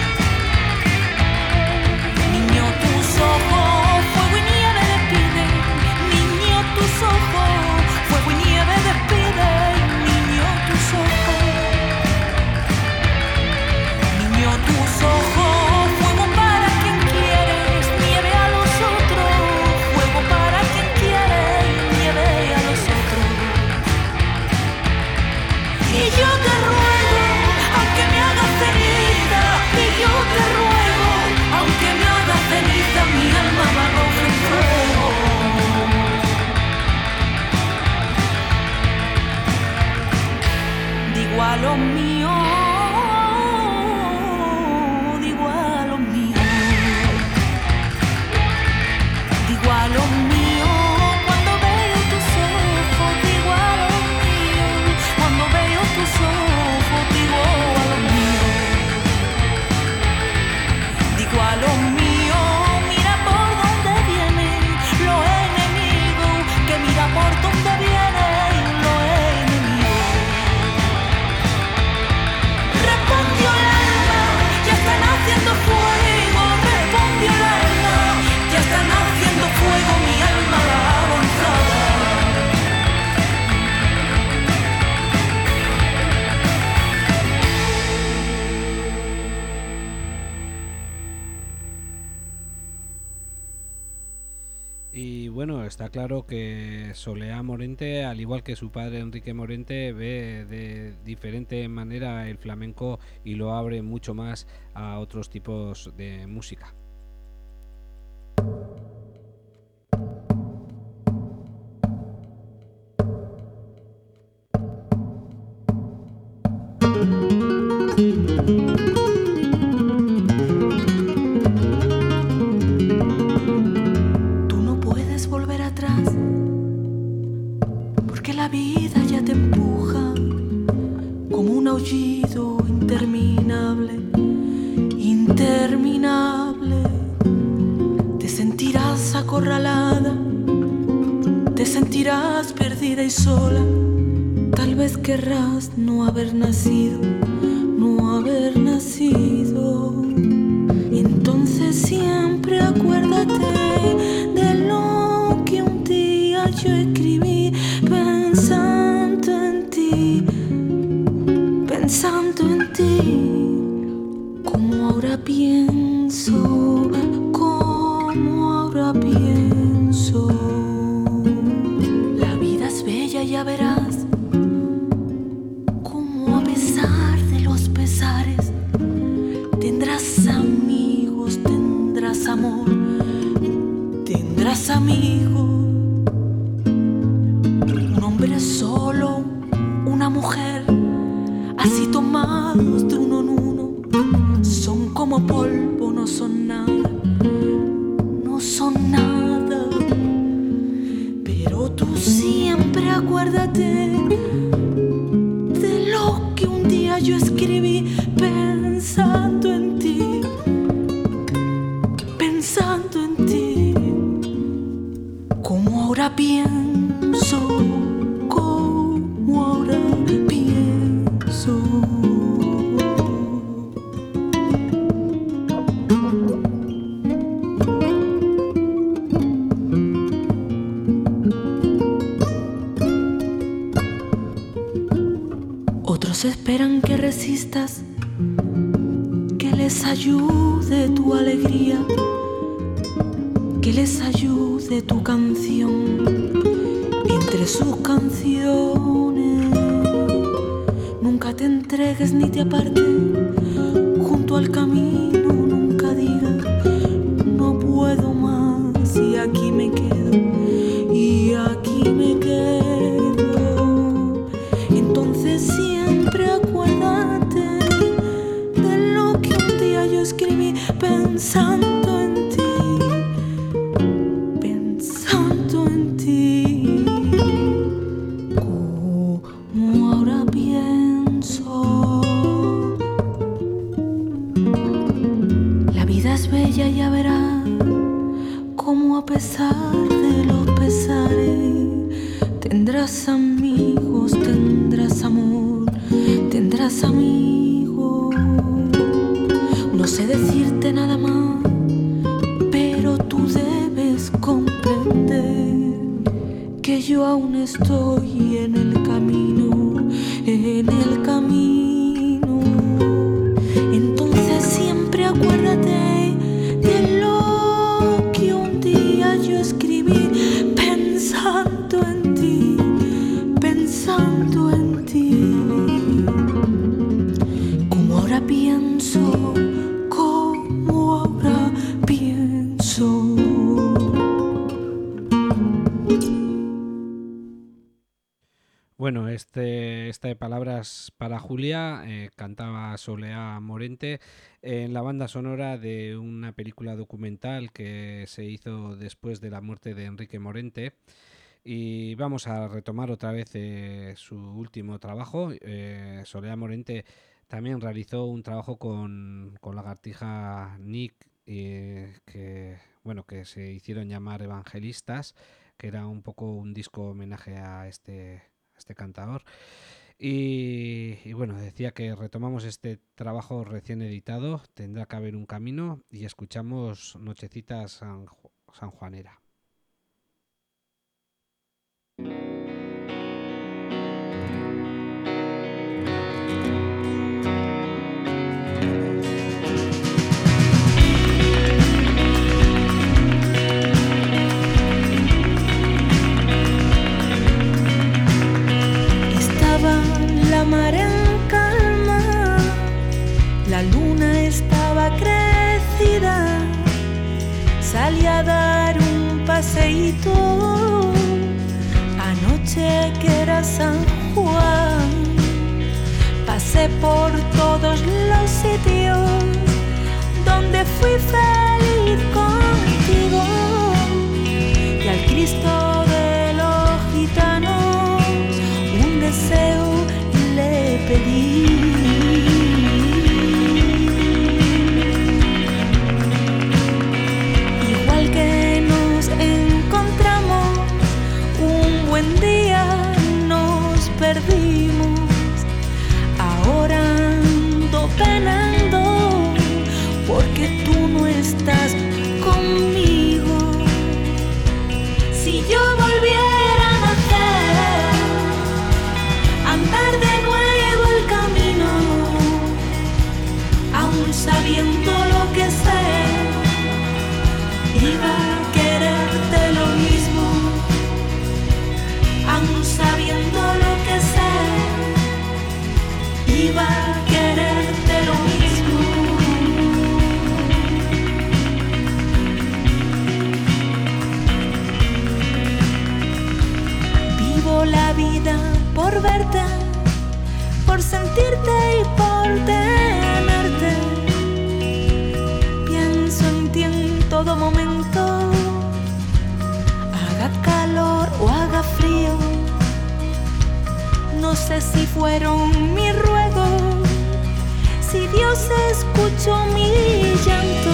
G: Niño, tus ojos, fuego y nieve despide. Niño, tus ojos, fuego y nieve despide. Niño, tus ojos. Niño, tus ojos, fuego para quien quieres, nieve a los otros. Fuego para quien quiere, nieve a los otros. Y yo te ruego, aunque me hagas ceniza, y yo te ruego, aunque me hagas ceniza, mi alma va roja en fuego. Digo a los míos, digo a los míos, digo a los míos, cuando veo tus ojos, digo a los míos, cuando veo tus ojos, digo a los míos, digo a los míos, mira por dónde vienen los enemigos, que mira por dónde vienen los enemigos.
A: bueno, está claro que Soleá Morente, al igual que su padre Enrique Morente, ve de diferente manera el flamenco y lo abre mucho más a otros tipos de música.
H: Tú no puedes volver atrás, porque la vida ya te empuja como un aullido interminable, interminable. Te sentirás acorralada, te sentirás perdida y sola. Tal vez querrás no haber nacido, no haber nacido. Entonces siempre acuérdate de lo que un día yo escribí, pensando en ti, pensando en ti. Como ahora pienso, como ahora pienso. La vida es bella, ya verás. Tendrás amigos, tendrás amor, tendrás amigos. Un hombre solo, una mujer, así tomados de uno en uno, son como polvo, no son nada, no son nada. Pero tú siempre acuérdate de lo que un día yo escribí, pensando en ti, pensando en ti. Como ahora pienso, como ahora pienso. Otros esperan que resistas, que les ayude tu alegría, que les ayude tu canción. Entre sus canciones nunca te entregues ni te apartes. Junto al camino nunca digas no puedo más y aquí me quedo, y aquí me quedo. Entonces siempre acuérdate de lo que un día yo escribí, pensando en ti, pensando en ti. Como ahora pienso. La vida es bella, ya verás, como a pesar de los pesares, tendrás amigos, tendrás amor, tendrás amigos. No sé decirte nada más, pero tú debes comprender que yo aún estoy en el camino, en el camino. Entonces siempre acuérdate de lo que un día yo escribí, pensando en ti, pensando en ti. Como ahora pienso, como ahora pienso.
A: Bueno, este, esta de Palabras para Julia eh, cantaba Soleá Morente en la banda sonora de una película documental que se hizo después de la muerte de Enrique Morente. Y vamos a retomar otra vez eh, su último trabajo. Eh, Soleá Morente también realizó un trabajo con, con Lagartija Nick, eh, que, bueno, que se hicieron llamar Evangelistas, que era un poco un disco homenaje a este... este cantador. Y, y bueno, decía que retomamos este trabajo recién editado, Tendrá que haber un camino, y escuchamos Nochecita San, sanjuanera.
H: la mar en calma, la luna estaba crecida, salí a dar un paseíto, anoche que era San Juan, pasé por todos los sitios donde fui feliz contigo, y al Cristo de los gitanos un deseo le pedí. Igual que nos encontramos, un buen día nos perdimos, ahora ando penando porque tú no estás conmigo. Si yo volviera a nacer, andar de nuevo el camino, aún sabiendo lo que sé, iba a quererte lo mismo, aún sabiendo lo que sé, iba a quererte lo mismo. Vivo la vida por verte, por sentirte y por tenerte. Pienso en ti en todo momento, haga calor o haga frío. No sé si fueron mis ruegos, si Dios escuchó mi llanto,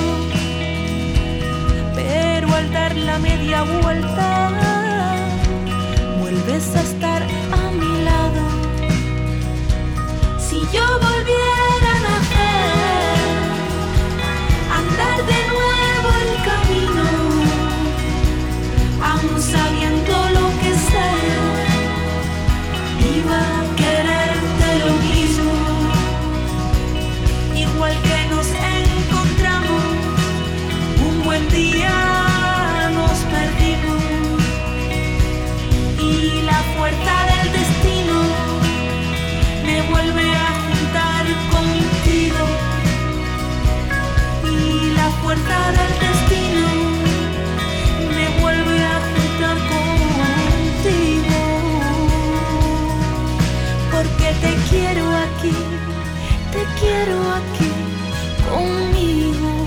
H: pero al dar la media vuelta vuelves a estar a mi lado. Si yo volviera a nacer, andar de nuevo el camino, aún sabiendo lo que sé, iba a quererte lo mismo. Igual que nos encontramos, un buen día nos perdimos, y la fuerza del destino me vuelve a juntar contigo, y la fuerza del destino me vuelve a juntar contigo, porque te quiero aquí, te quiero aquí conmigo,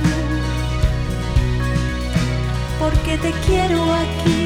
H: porque te quiero aquí.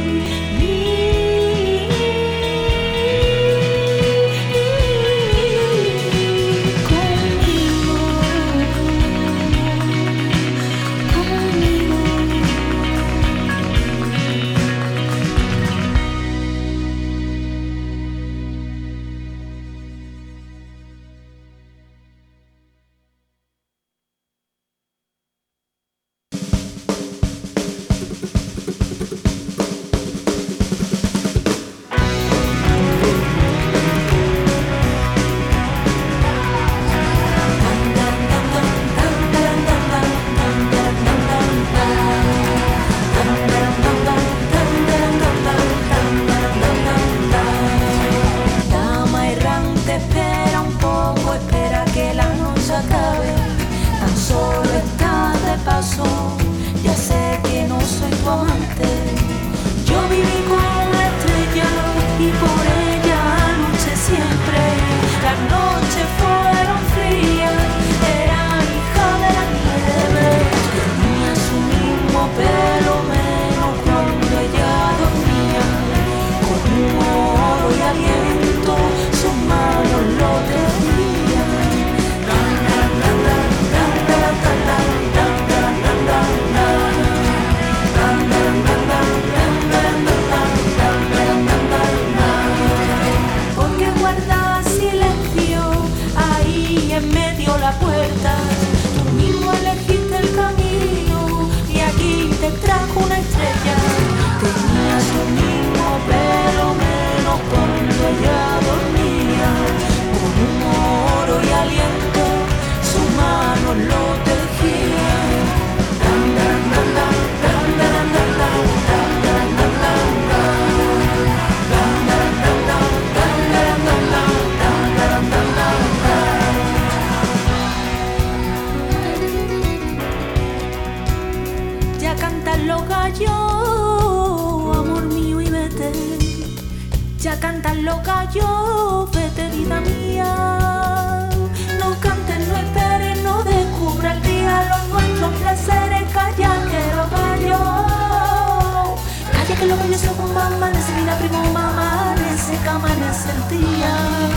H: pase el día.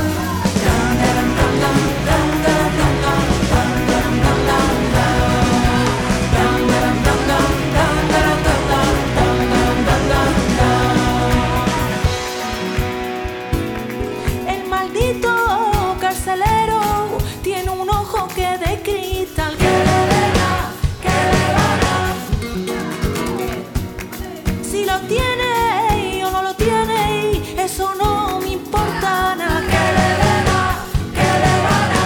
H: El maldito carcelero tiene un ojo que de cristal. Que le verá, que le verá. Si lo tiene o no lo tiene, eso no me importa nada. Que le verá, que le verá.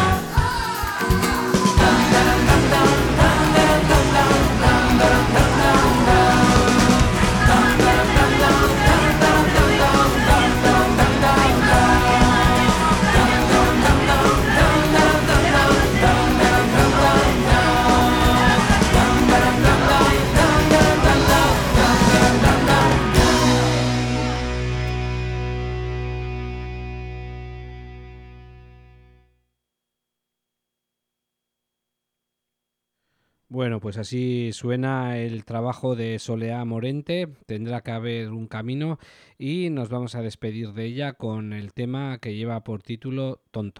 A: Bueno, pues así suena el trabajo de Soleá Morente. Tendrá que haber un camino y nos vamos a despedir de ella con el tema que lleva por título Tonto.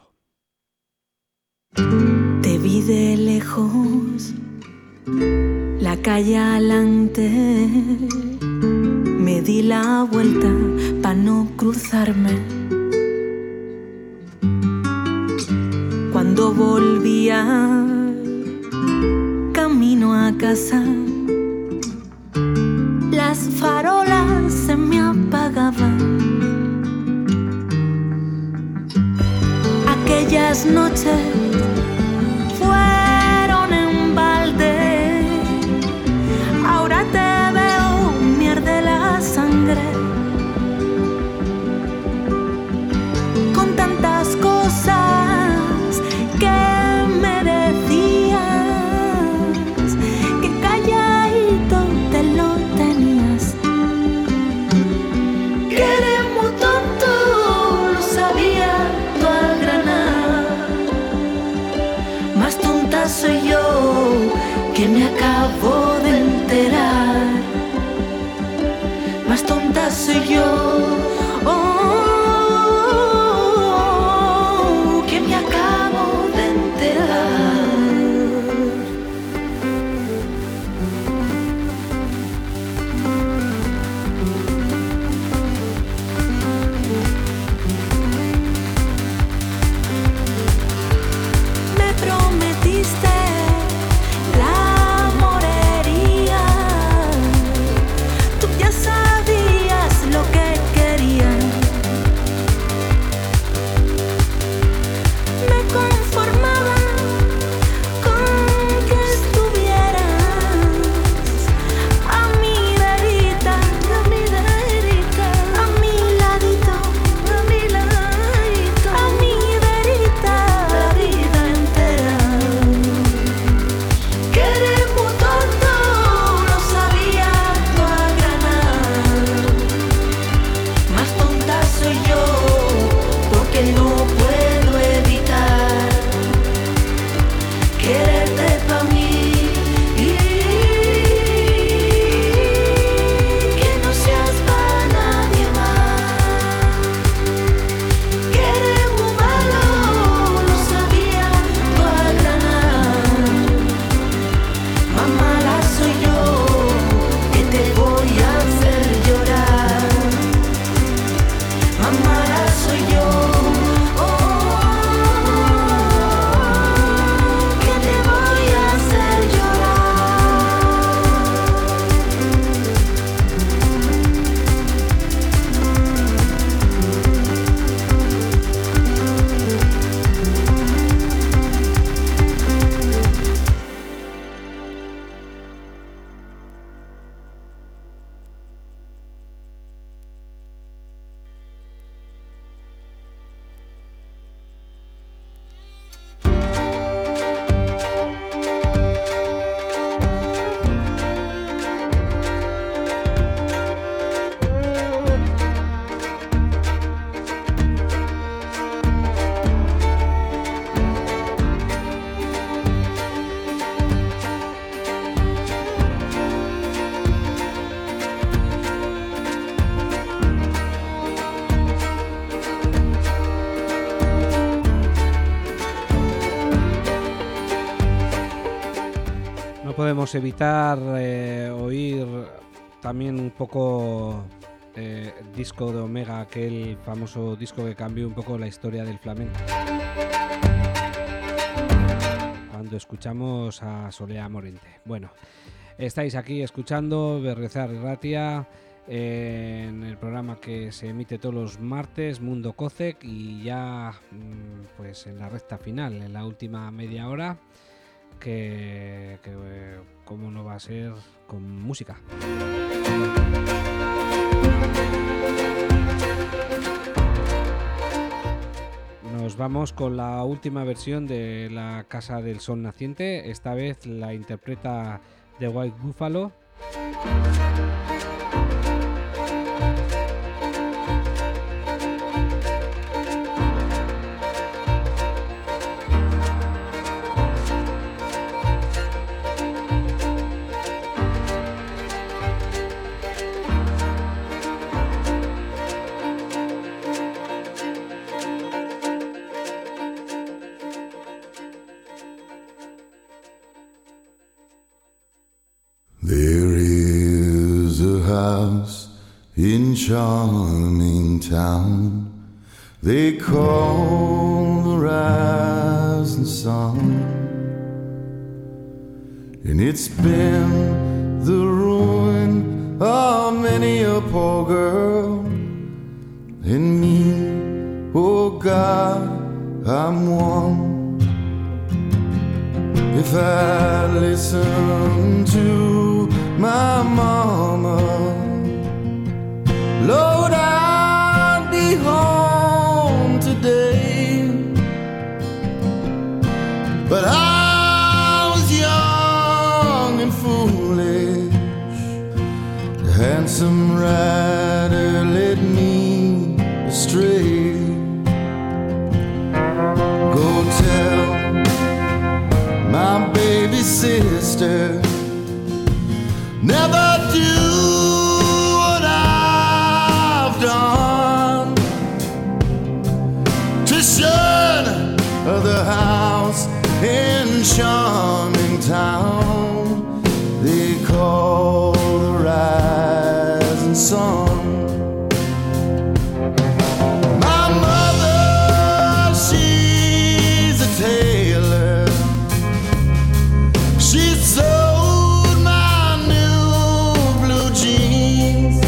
H: Te vi de lejos, la calle alante, me di la vuelta pa' no cruzarme. Cuando volvía camino a casa, las farolas se me apagaban. Aquellas noches fueron en balde. Ahora te veo, me arde la sangre. Con tantas cosas que me decías, que calladito te lo tenías. Que eres muy tonto, lo sabía tu algranar.
A: podemos evitar eh, oír también un poco eh, el disco de Omega, aquel famoso disco que cambió un poco la historia del flamenco. Cuando escuchamos a Soleá Morente. Bueno, estáis aquí escuchando Berriozar Irratia eh, en el programa que se emite todos los martes, Mundo Cocec, y ya pues en la recta final, en la última media hora, que, que eh, cómo no va a ser con música. Nos vamos con la última versión de La Casa del Sol Naciente. Esta vez la interpreta The White Buffalo.
I: In charming town they call the rising sun, and it's been the ruin of many a poor girl, and me, oh God, I'm one. If I listen to my mama, Lord, I'll be home today. But I was young and foolish. The handsome rider led me astray. Go tell my baby sister, never do the house in charming town they call the rising sun. My mother, she's a tailor. She sewed my new blue jeans.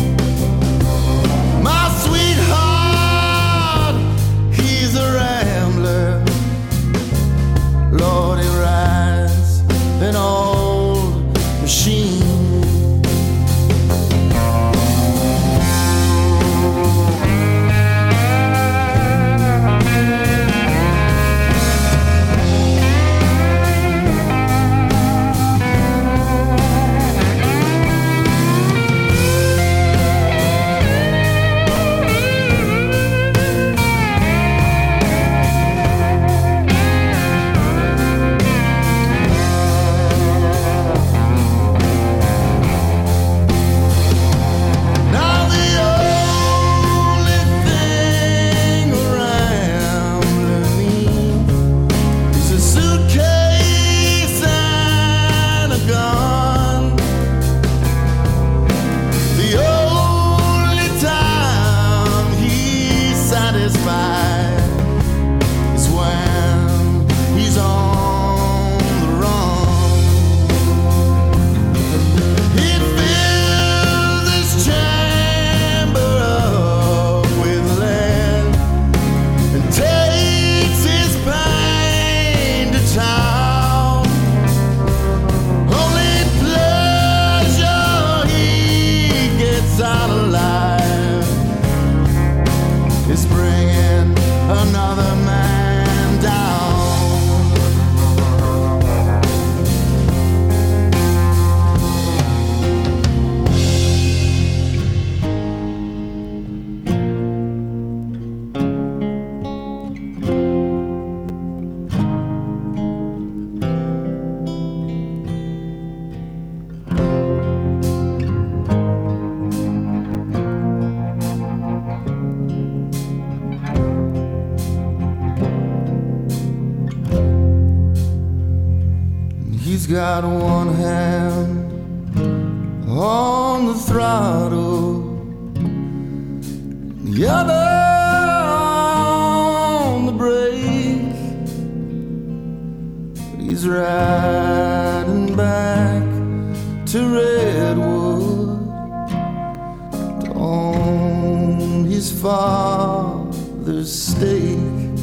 I: My sweetheart, he's a rambler. Lord, he rides an old machine. She's got one hand on the throttle, the other on the brake. He's riding back to Redwood to own his father's stake.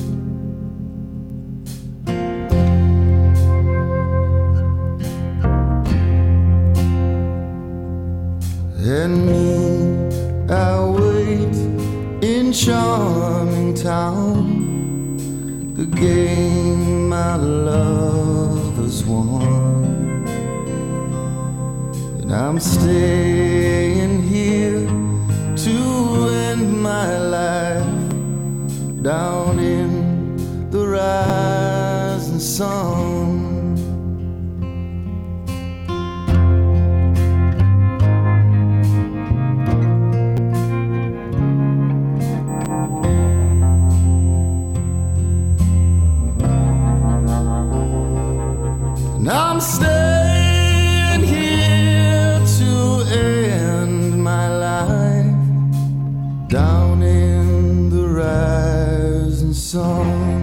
I: And me, I wait in charming town, the game my love has won. And I'm staying here to end my life down in the rising sun. I'm staying here to end my life down in the rising sun.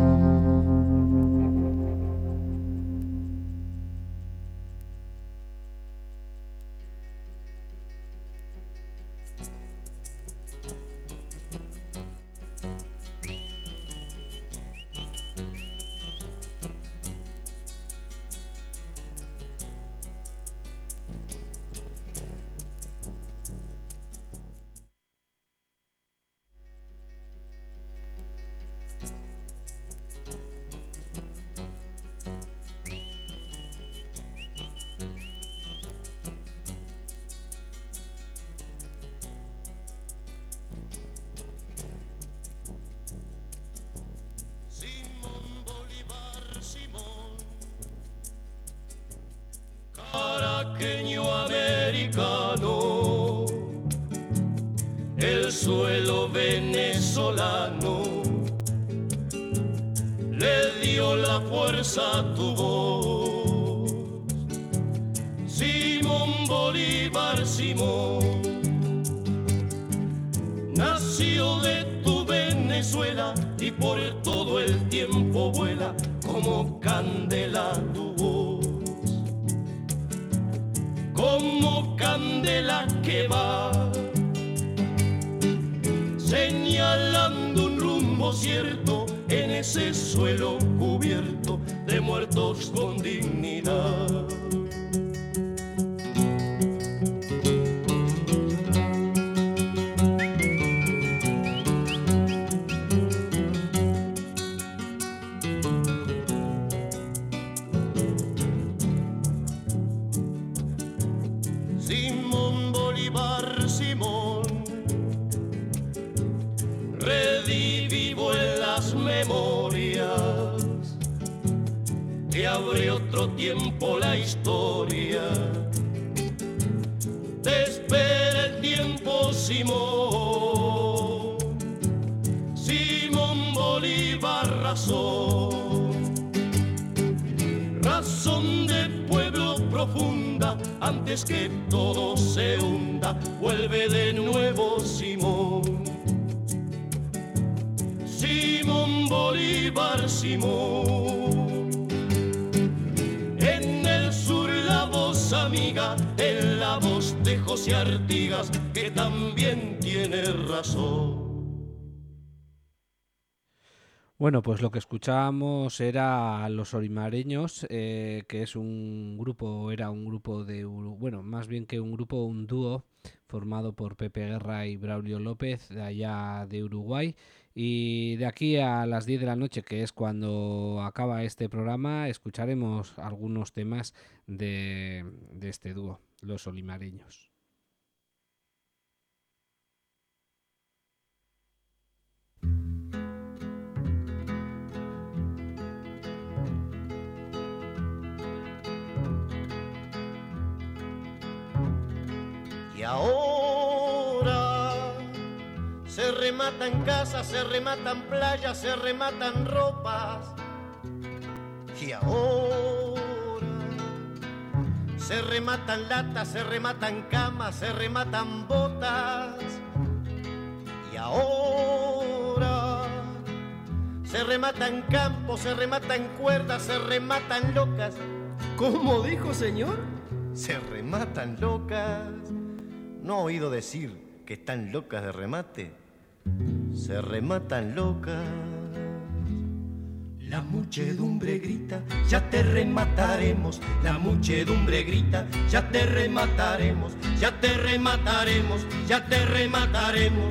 J: Caraqueño americano, el suelo venezolano le dio la fuerza a tu voz. Simón Bolívar, Simón, nació de tu Venezuela y por todo el tiempo vuela como candela tu voz. Como candela que va señalando un rumbo cierto en ese suelo cubierto de muertos con dignidad. Simón Bolívar, Simón, redivivo en las memorias, te abre otro tiempo la historia, te espera el tiempo, Simón, Simón Bolívar, razón, razón de pueblo profunda. Antes que todo se hunda, vuelve de nuevo Simón. Simón Bolívar, Simón. En el sur la voz amiga, en la voz de José Artigas, que también tiene razón.
A: Bueno, pues lo que escuchábamos era Los Olimareños, eh, que es un grupo, era un grupo de, bueno, más bien que un grupo, un dúo formado por Pepe Guerra y Braulio López, de allá de Uruguay. Y de aquí a las diez de la noche, que es cuando acaba este programa, escucharemos algunos temas de, de este dúo, Los Olimareños.
E: Y ahora se rematan casas, se rematan playas, se rematan ropas. Y ahora
J: Se rematan latas, se rematan camas, se rematan botas. Y ahora se rematan campos, se rematan cuerdas, se rematan locas.
E: ¿Cómo dijo, señor?
J: Se rematan locas. ¿No ha oído decir que están locas de remate? Se rematan locas.
E: La muchedumbre grita, ya te remataremos. La muchedumbre grita, ya te remataremos.
J: Ya te remataremos, ya te remataremos.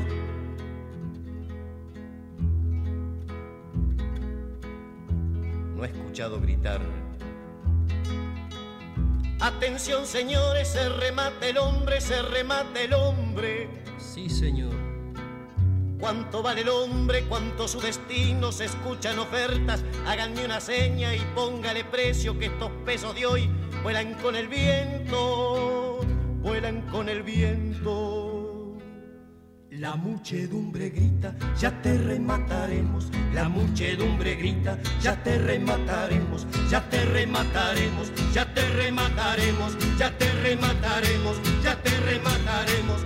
J: No he escuchado gritar. Atención, señores, se remata el hombre, se remata el hombre.
E: Sí, señor.
J: ¿Cuánto vale el hombre? ¿Cuánto su destino? Se escuchan ofertas, háganme una seña y póngale precio, que estos pesos de hoy vuelan con el viento, vuelan con el viento.
E: La muchedumbre grita, ya te remataremos. La muchedumbre grita, ya te remataremos.
J: Ya te remataremos, ya te remataremos, ya te remataremos, ya te remataremos.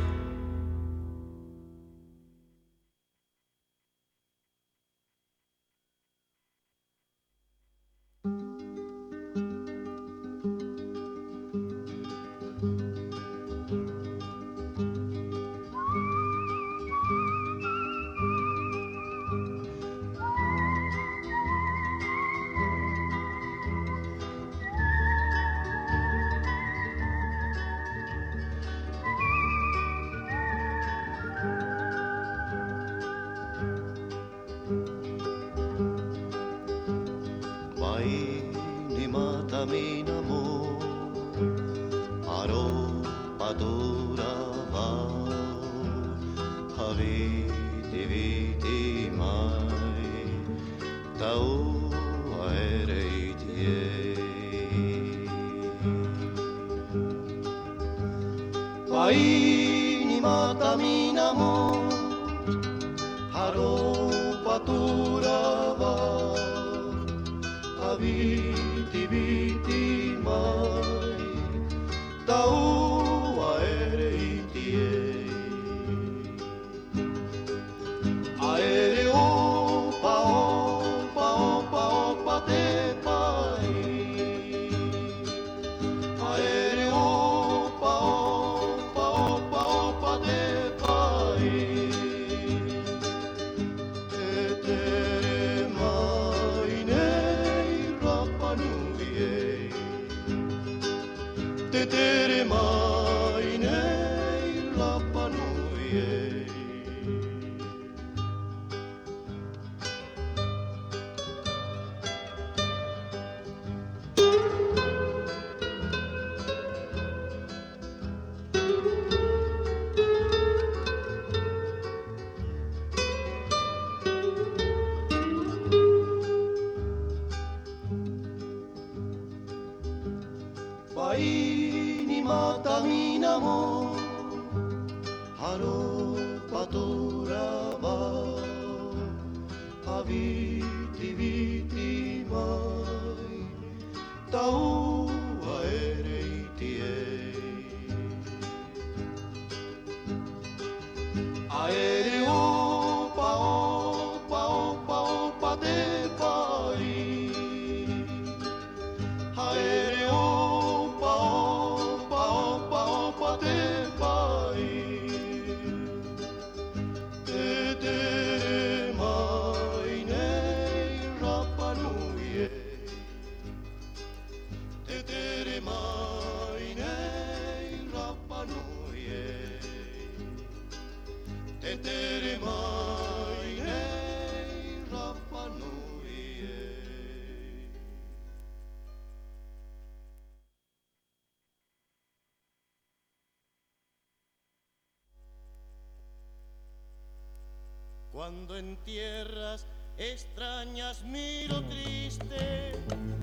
J: Cuando en tierras extrañas miro triste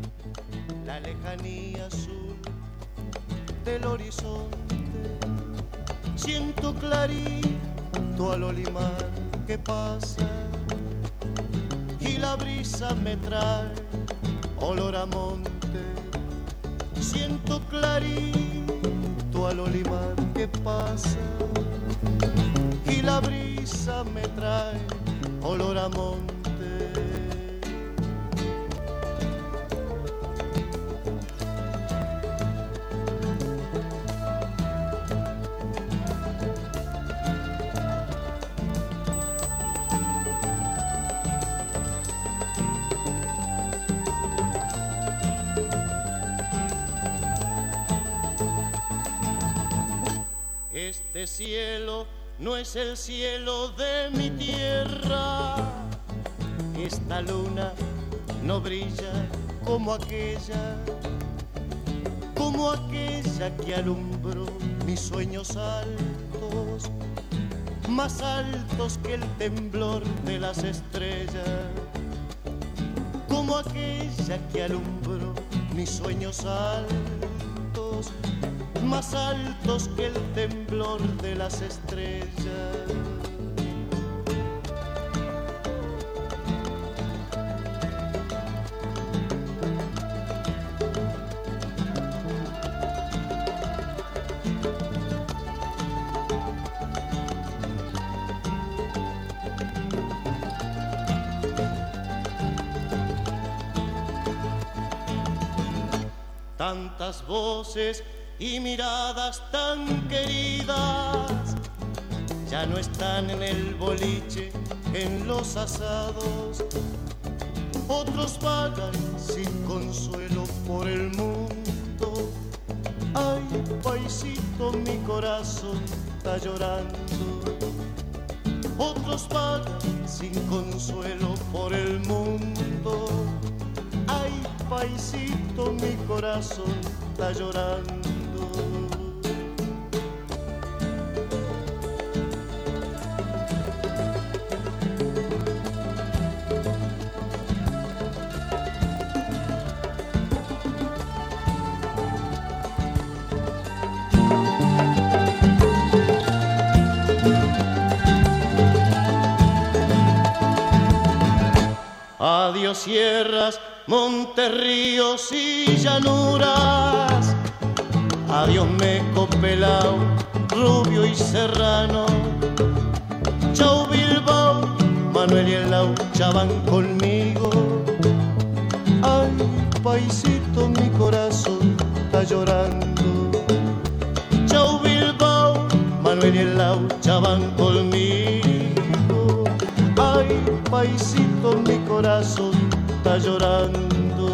J: la lejanía azul del horizonte, siento clarito al olimar que pasa y la brisa me trae olor a monte
E: siento clarito al olimar que pasa y la brisa me trae olor a monte. Este cielo no es el cielo de mi tierra. Esta luna no brilla como aquella, como aquella que alumbró mis sueños altos, más altos que el temblor de las estrellas, como aquella que alumbró mis sueños altos, más altos que el temblor de las estrellas. Tantas voces y miradas tan queridas ya no están en el boliche, en los asados. Otros vagan sin consuelo por el mundo. Ay, paisito, mi corazón está llorando. Otros vagan sin consuelo por el mundo. Ay, paisito, mi corazón está llorando. Adiós sierras, montes, ríos y llanuras. Adiós meco, pelao, rubio y serrano. Chau Bilbao, Manuel y el Laucha van conmigo. Ay, paisito, mi corazón está llorando. Chau Bilbao, Manuel y el Laucha van conmigo. Ay, paisito, mi corazón está llorando.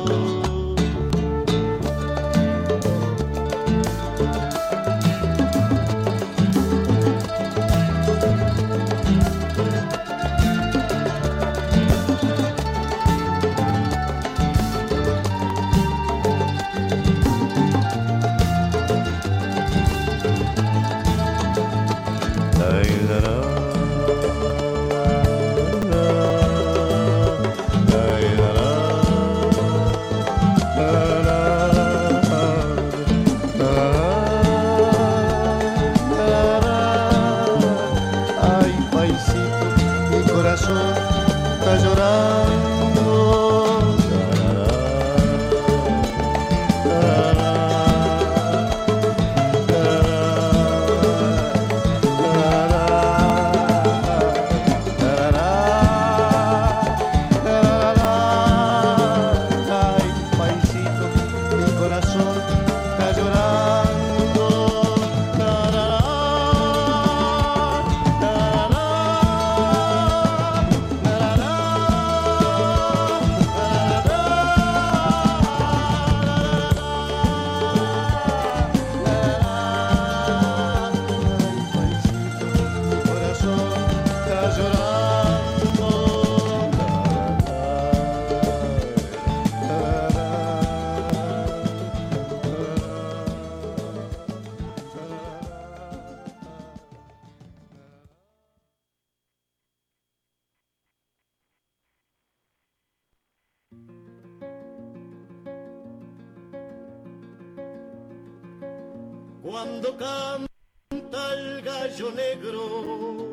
E: Cuando canta el gallo negro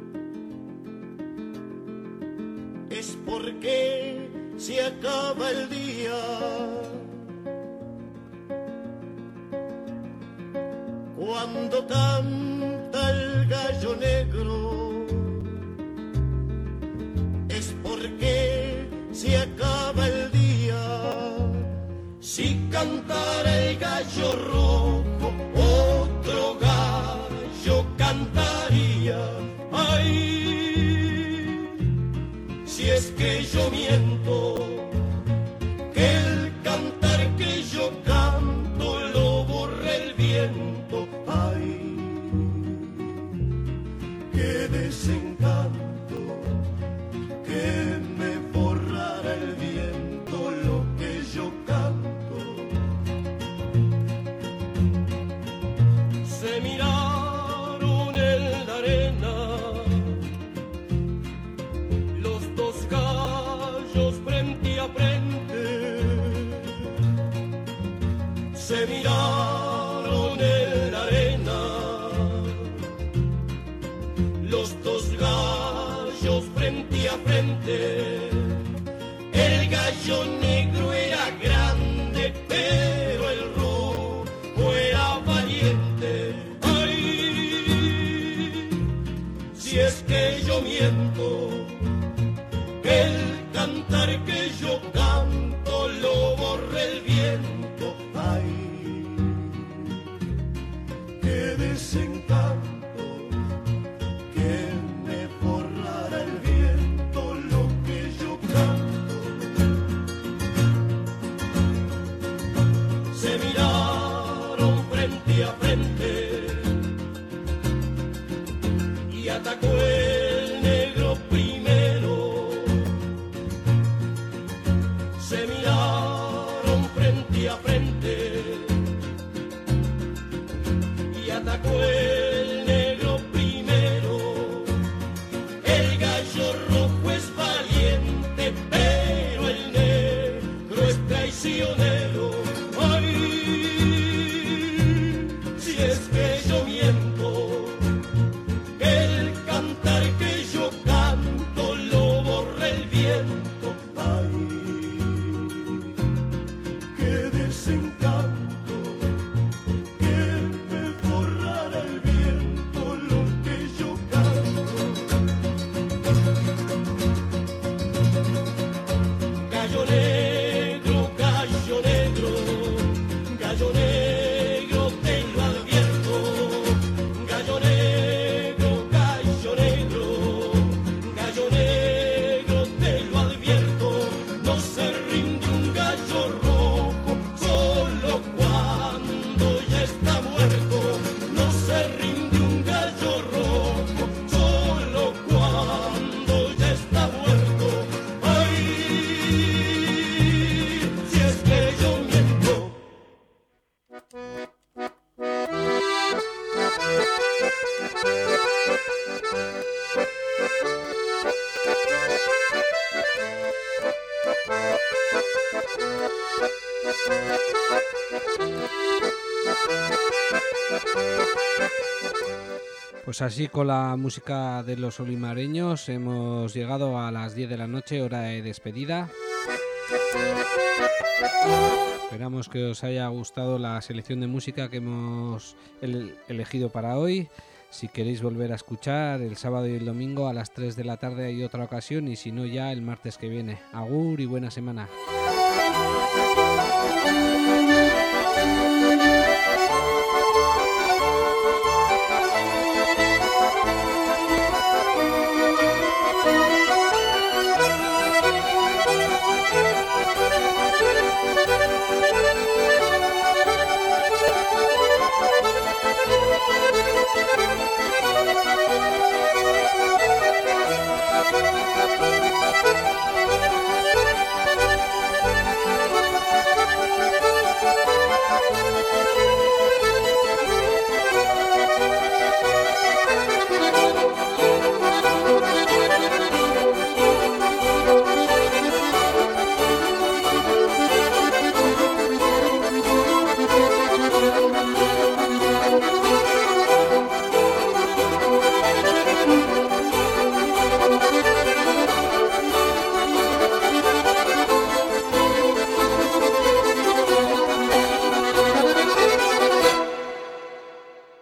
E: es porque se acaba el día.
J: cuando canta el gallo negro es porque se acaba el día. Si cantara el gallo rojo, otro gallo cantaría. Ay, si es que yo miento, que el cantar que yo canto lo borra el viento. Ay, qué desencanto que me borrara el viento lo que yo canto. Se miraron en la arena los dos gallos frente a frente. Se miraron en la arena los dos gallos frente a frente. El gallo negro era grande, pero el rojo era valiente. Ay, si es que yo miento, que el cantar que yo canto lo borra el viento. Ay, qué desencanto que me borrara el viento lo que yo canto. Se miraron frente a frente y atacó el negro primero. Se miraron frente a frente y atacó el negro primero. El gallo rojo es valiente, pero el negro es traicionero. Ay, si es que yo miento, el cantar que yo canto lo borra el viento. Ay, qué desencanto que me borrara el viento lo que yo canto. Gallo negro, gallo negro, gallo negro, te lo advierto. Gallo negro, gallo negro, gallo negro, te lo advierto. No se rinde un gallo rojo solo cuando ya está muerto. No se rinde un gallo rojo solo cuando ya está muerto. Ay, si es que yo miento.
A: Pues así, con la música de los olimareños hemos llegado a las diez de la noche, hora de despedida. Esperamos que os haya gustado la selección de música que hemos ele- elegido para hoy. Si queréis volver a escuchar, el sábado y el domingo a las tres de la tarde hay otra ocasión, y si no, ya el martes que viene. Agur y buena semana.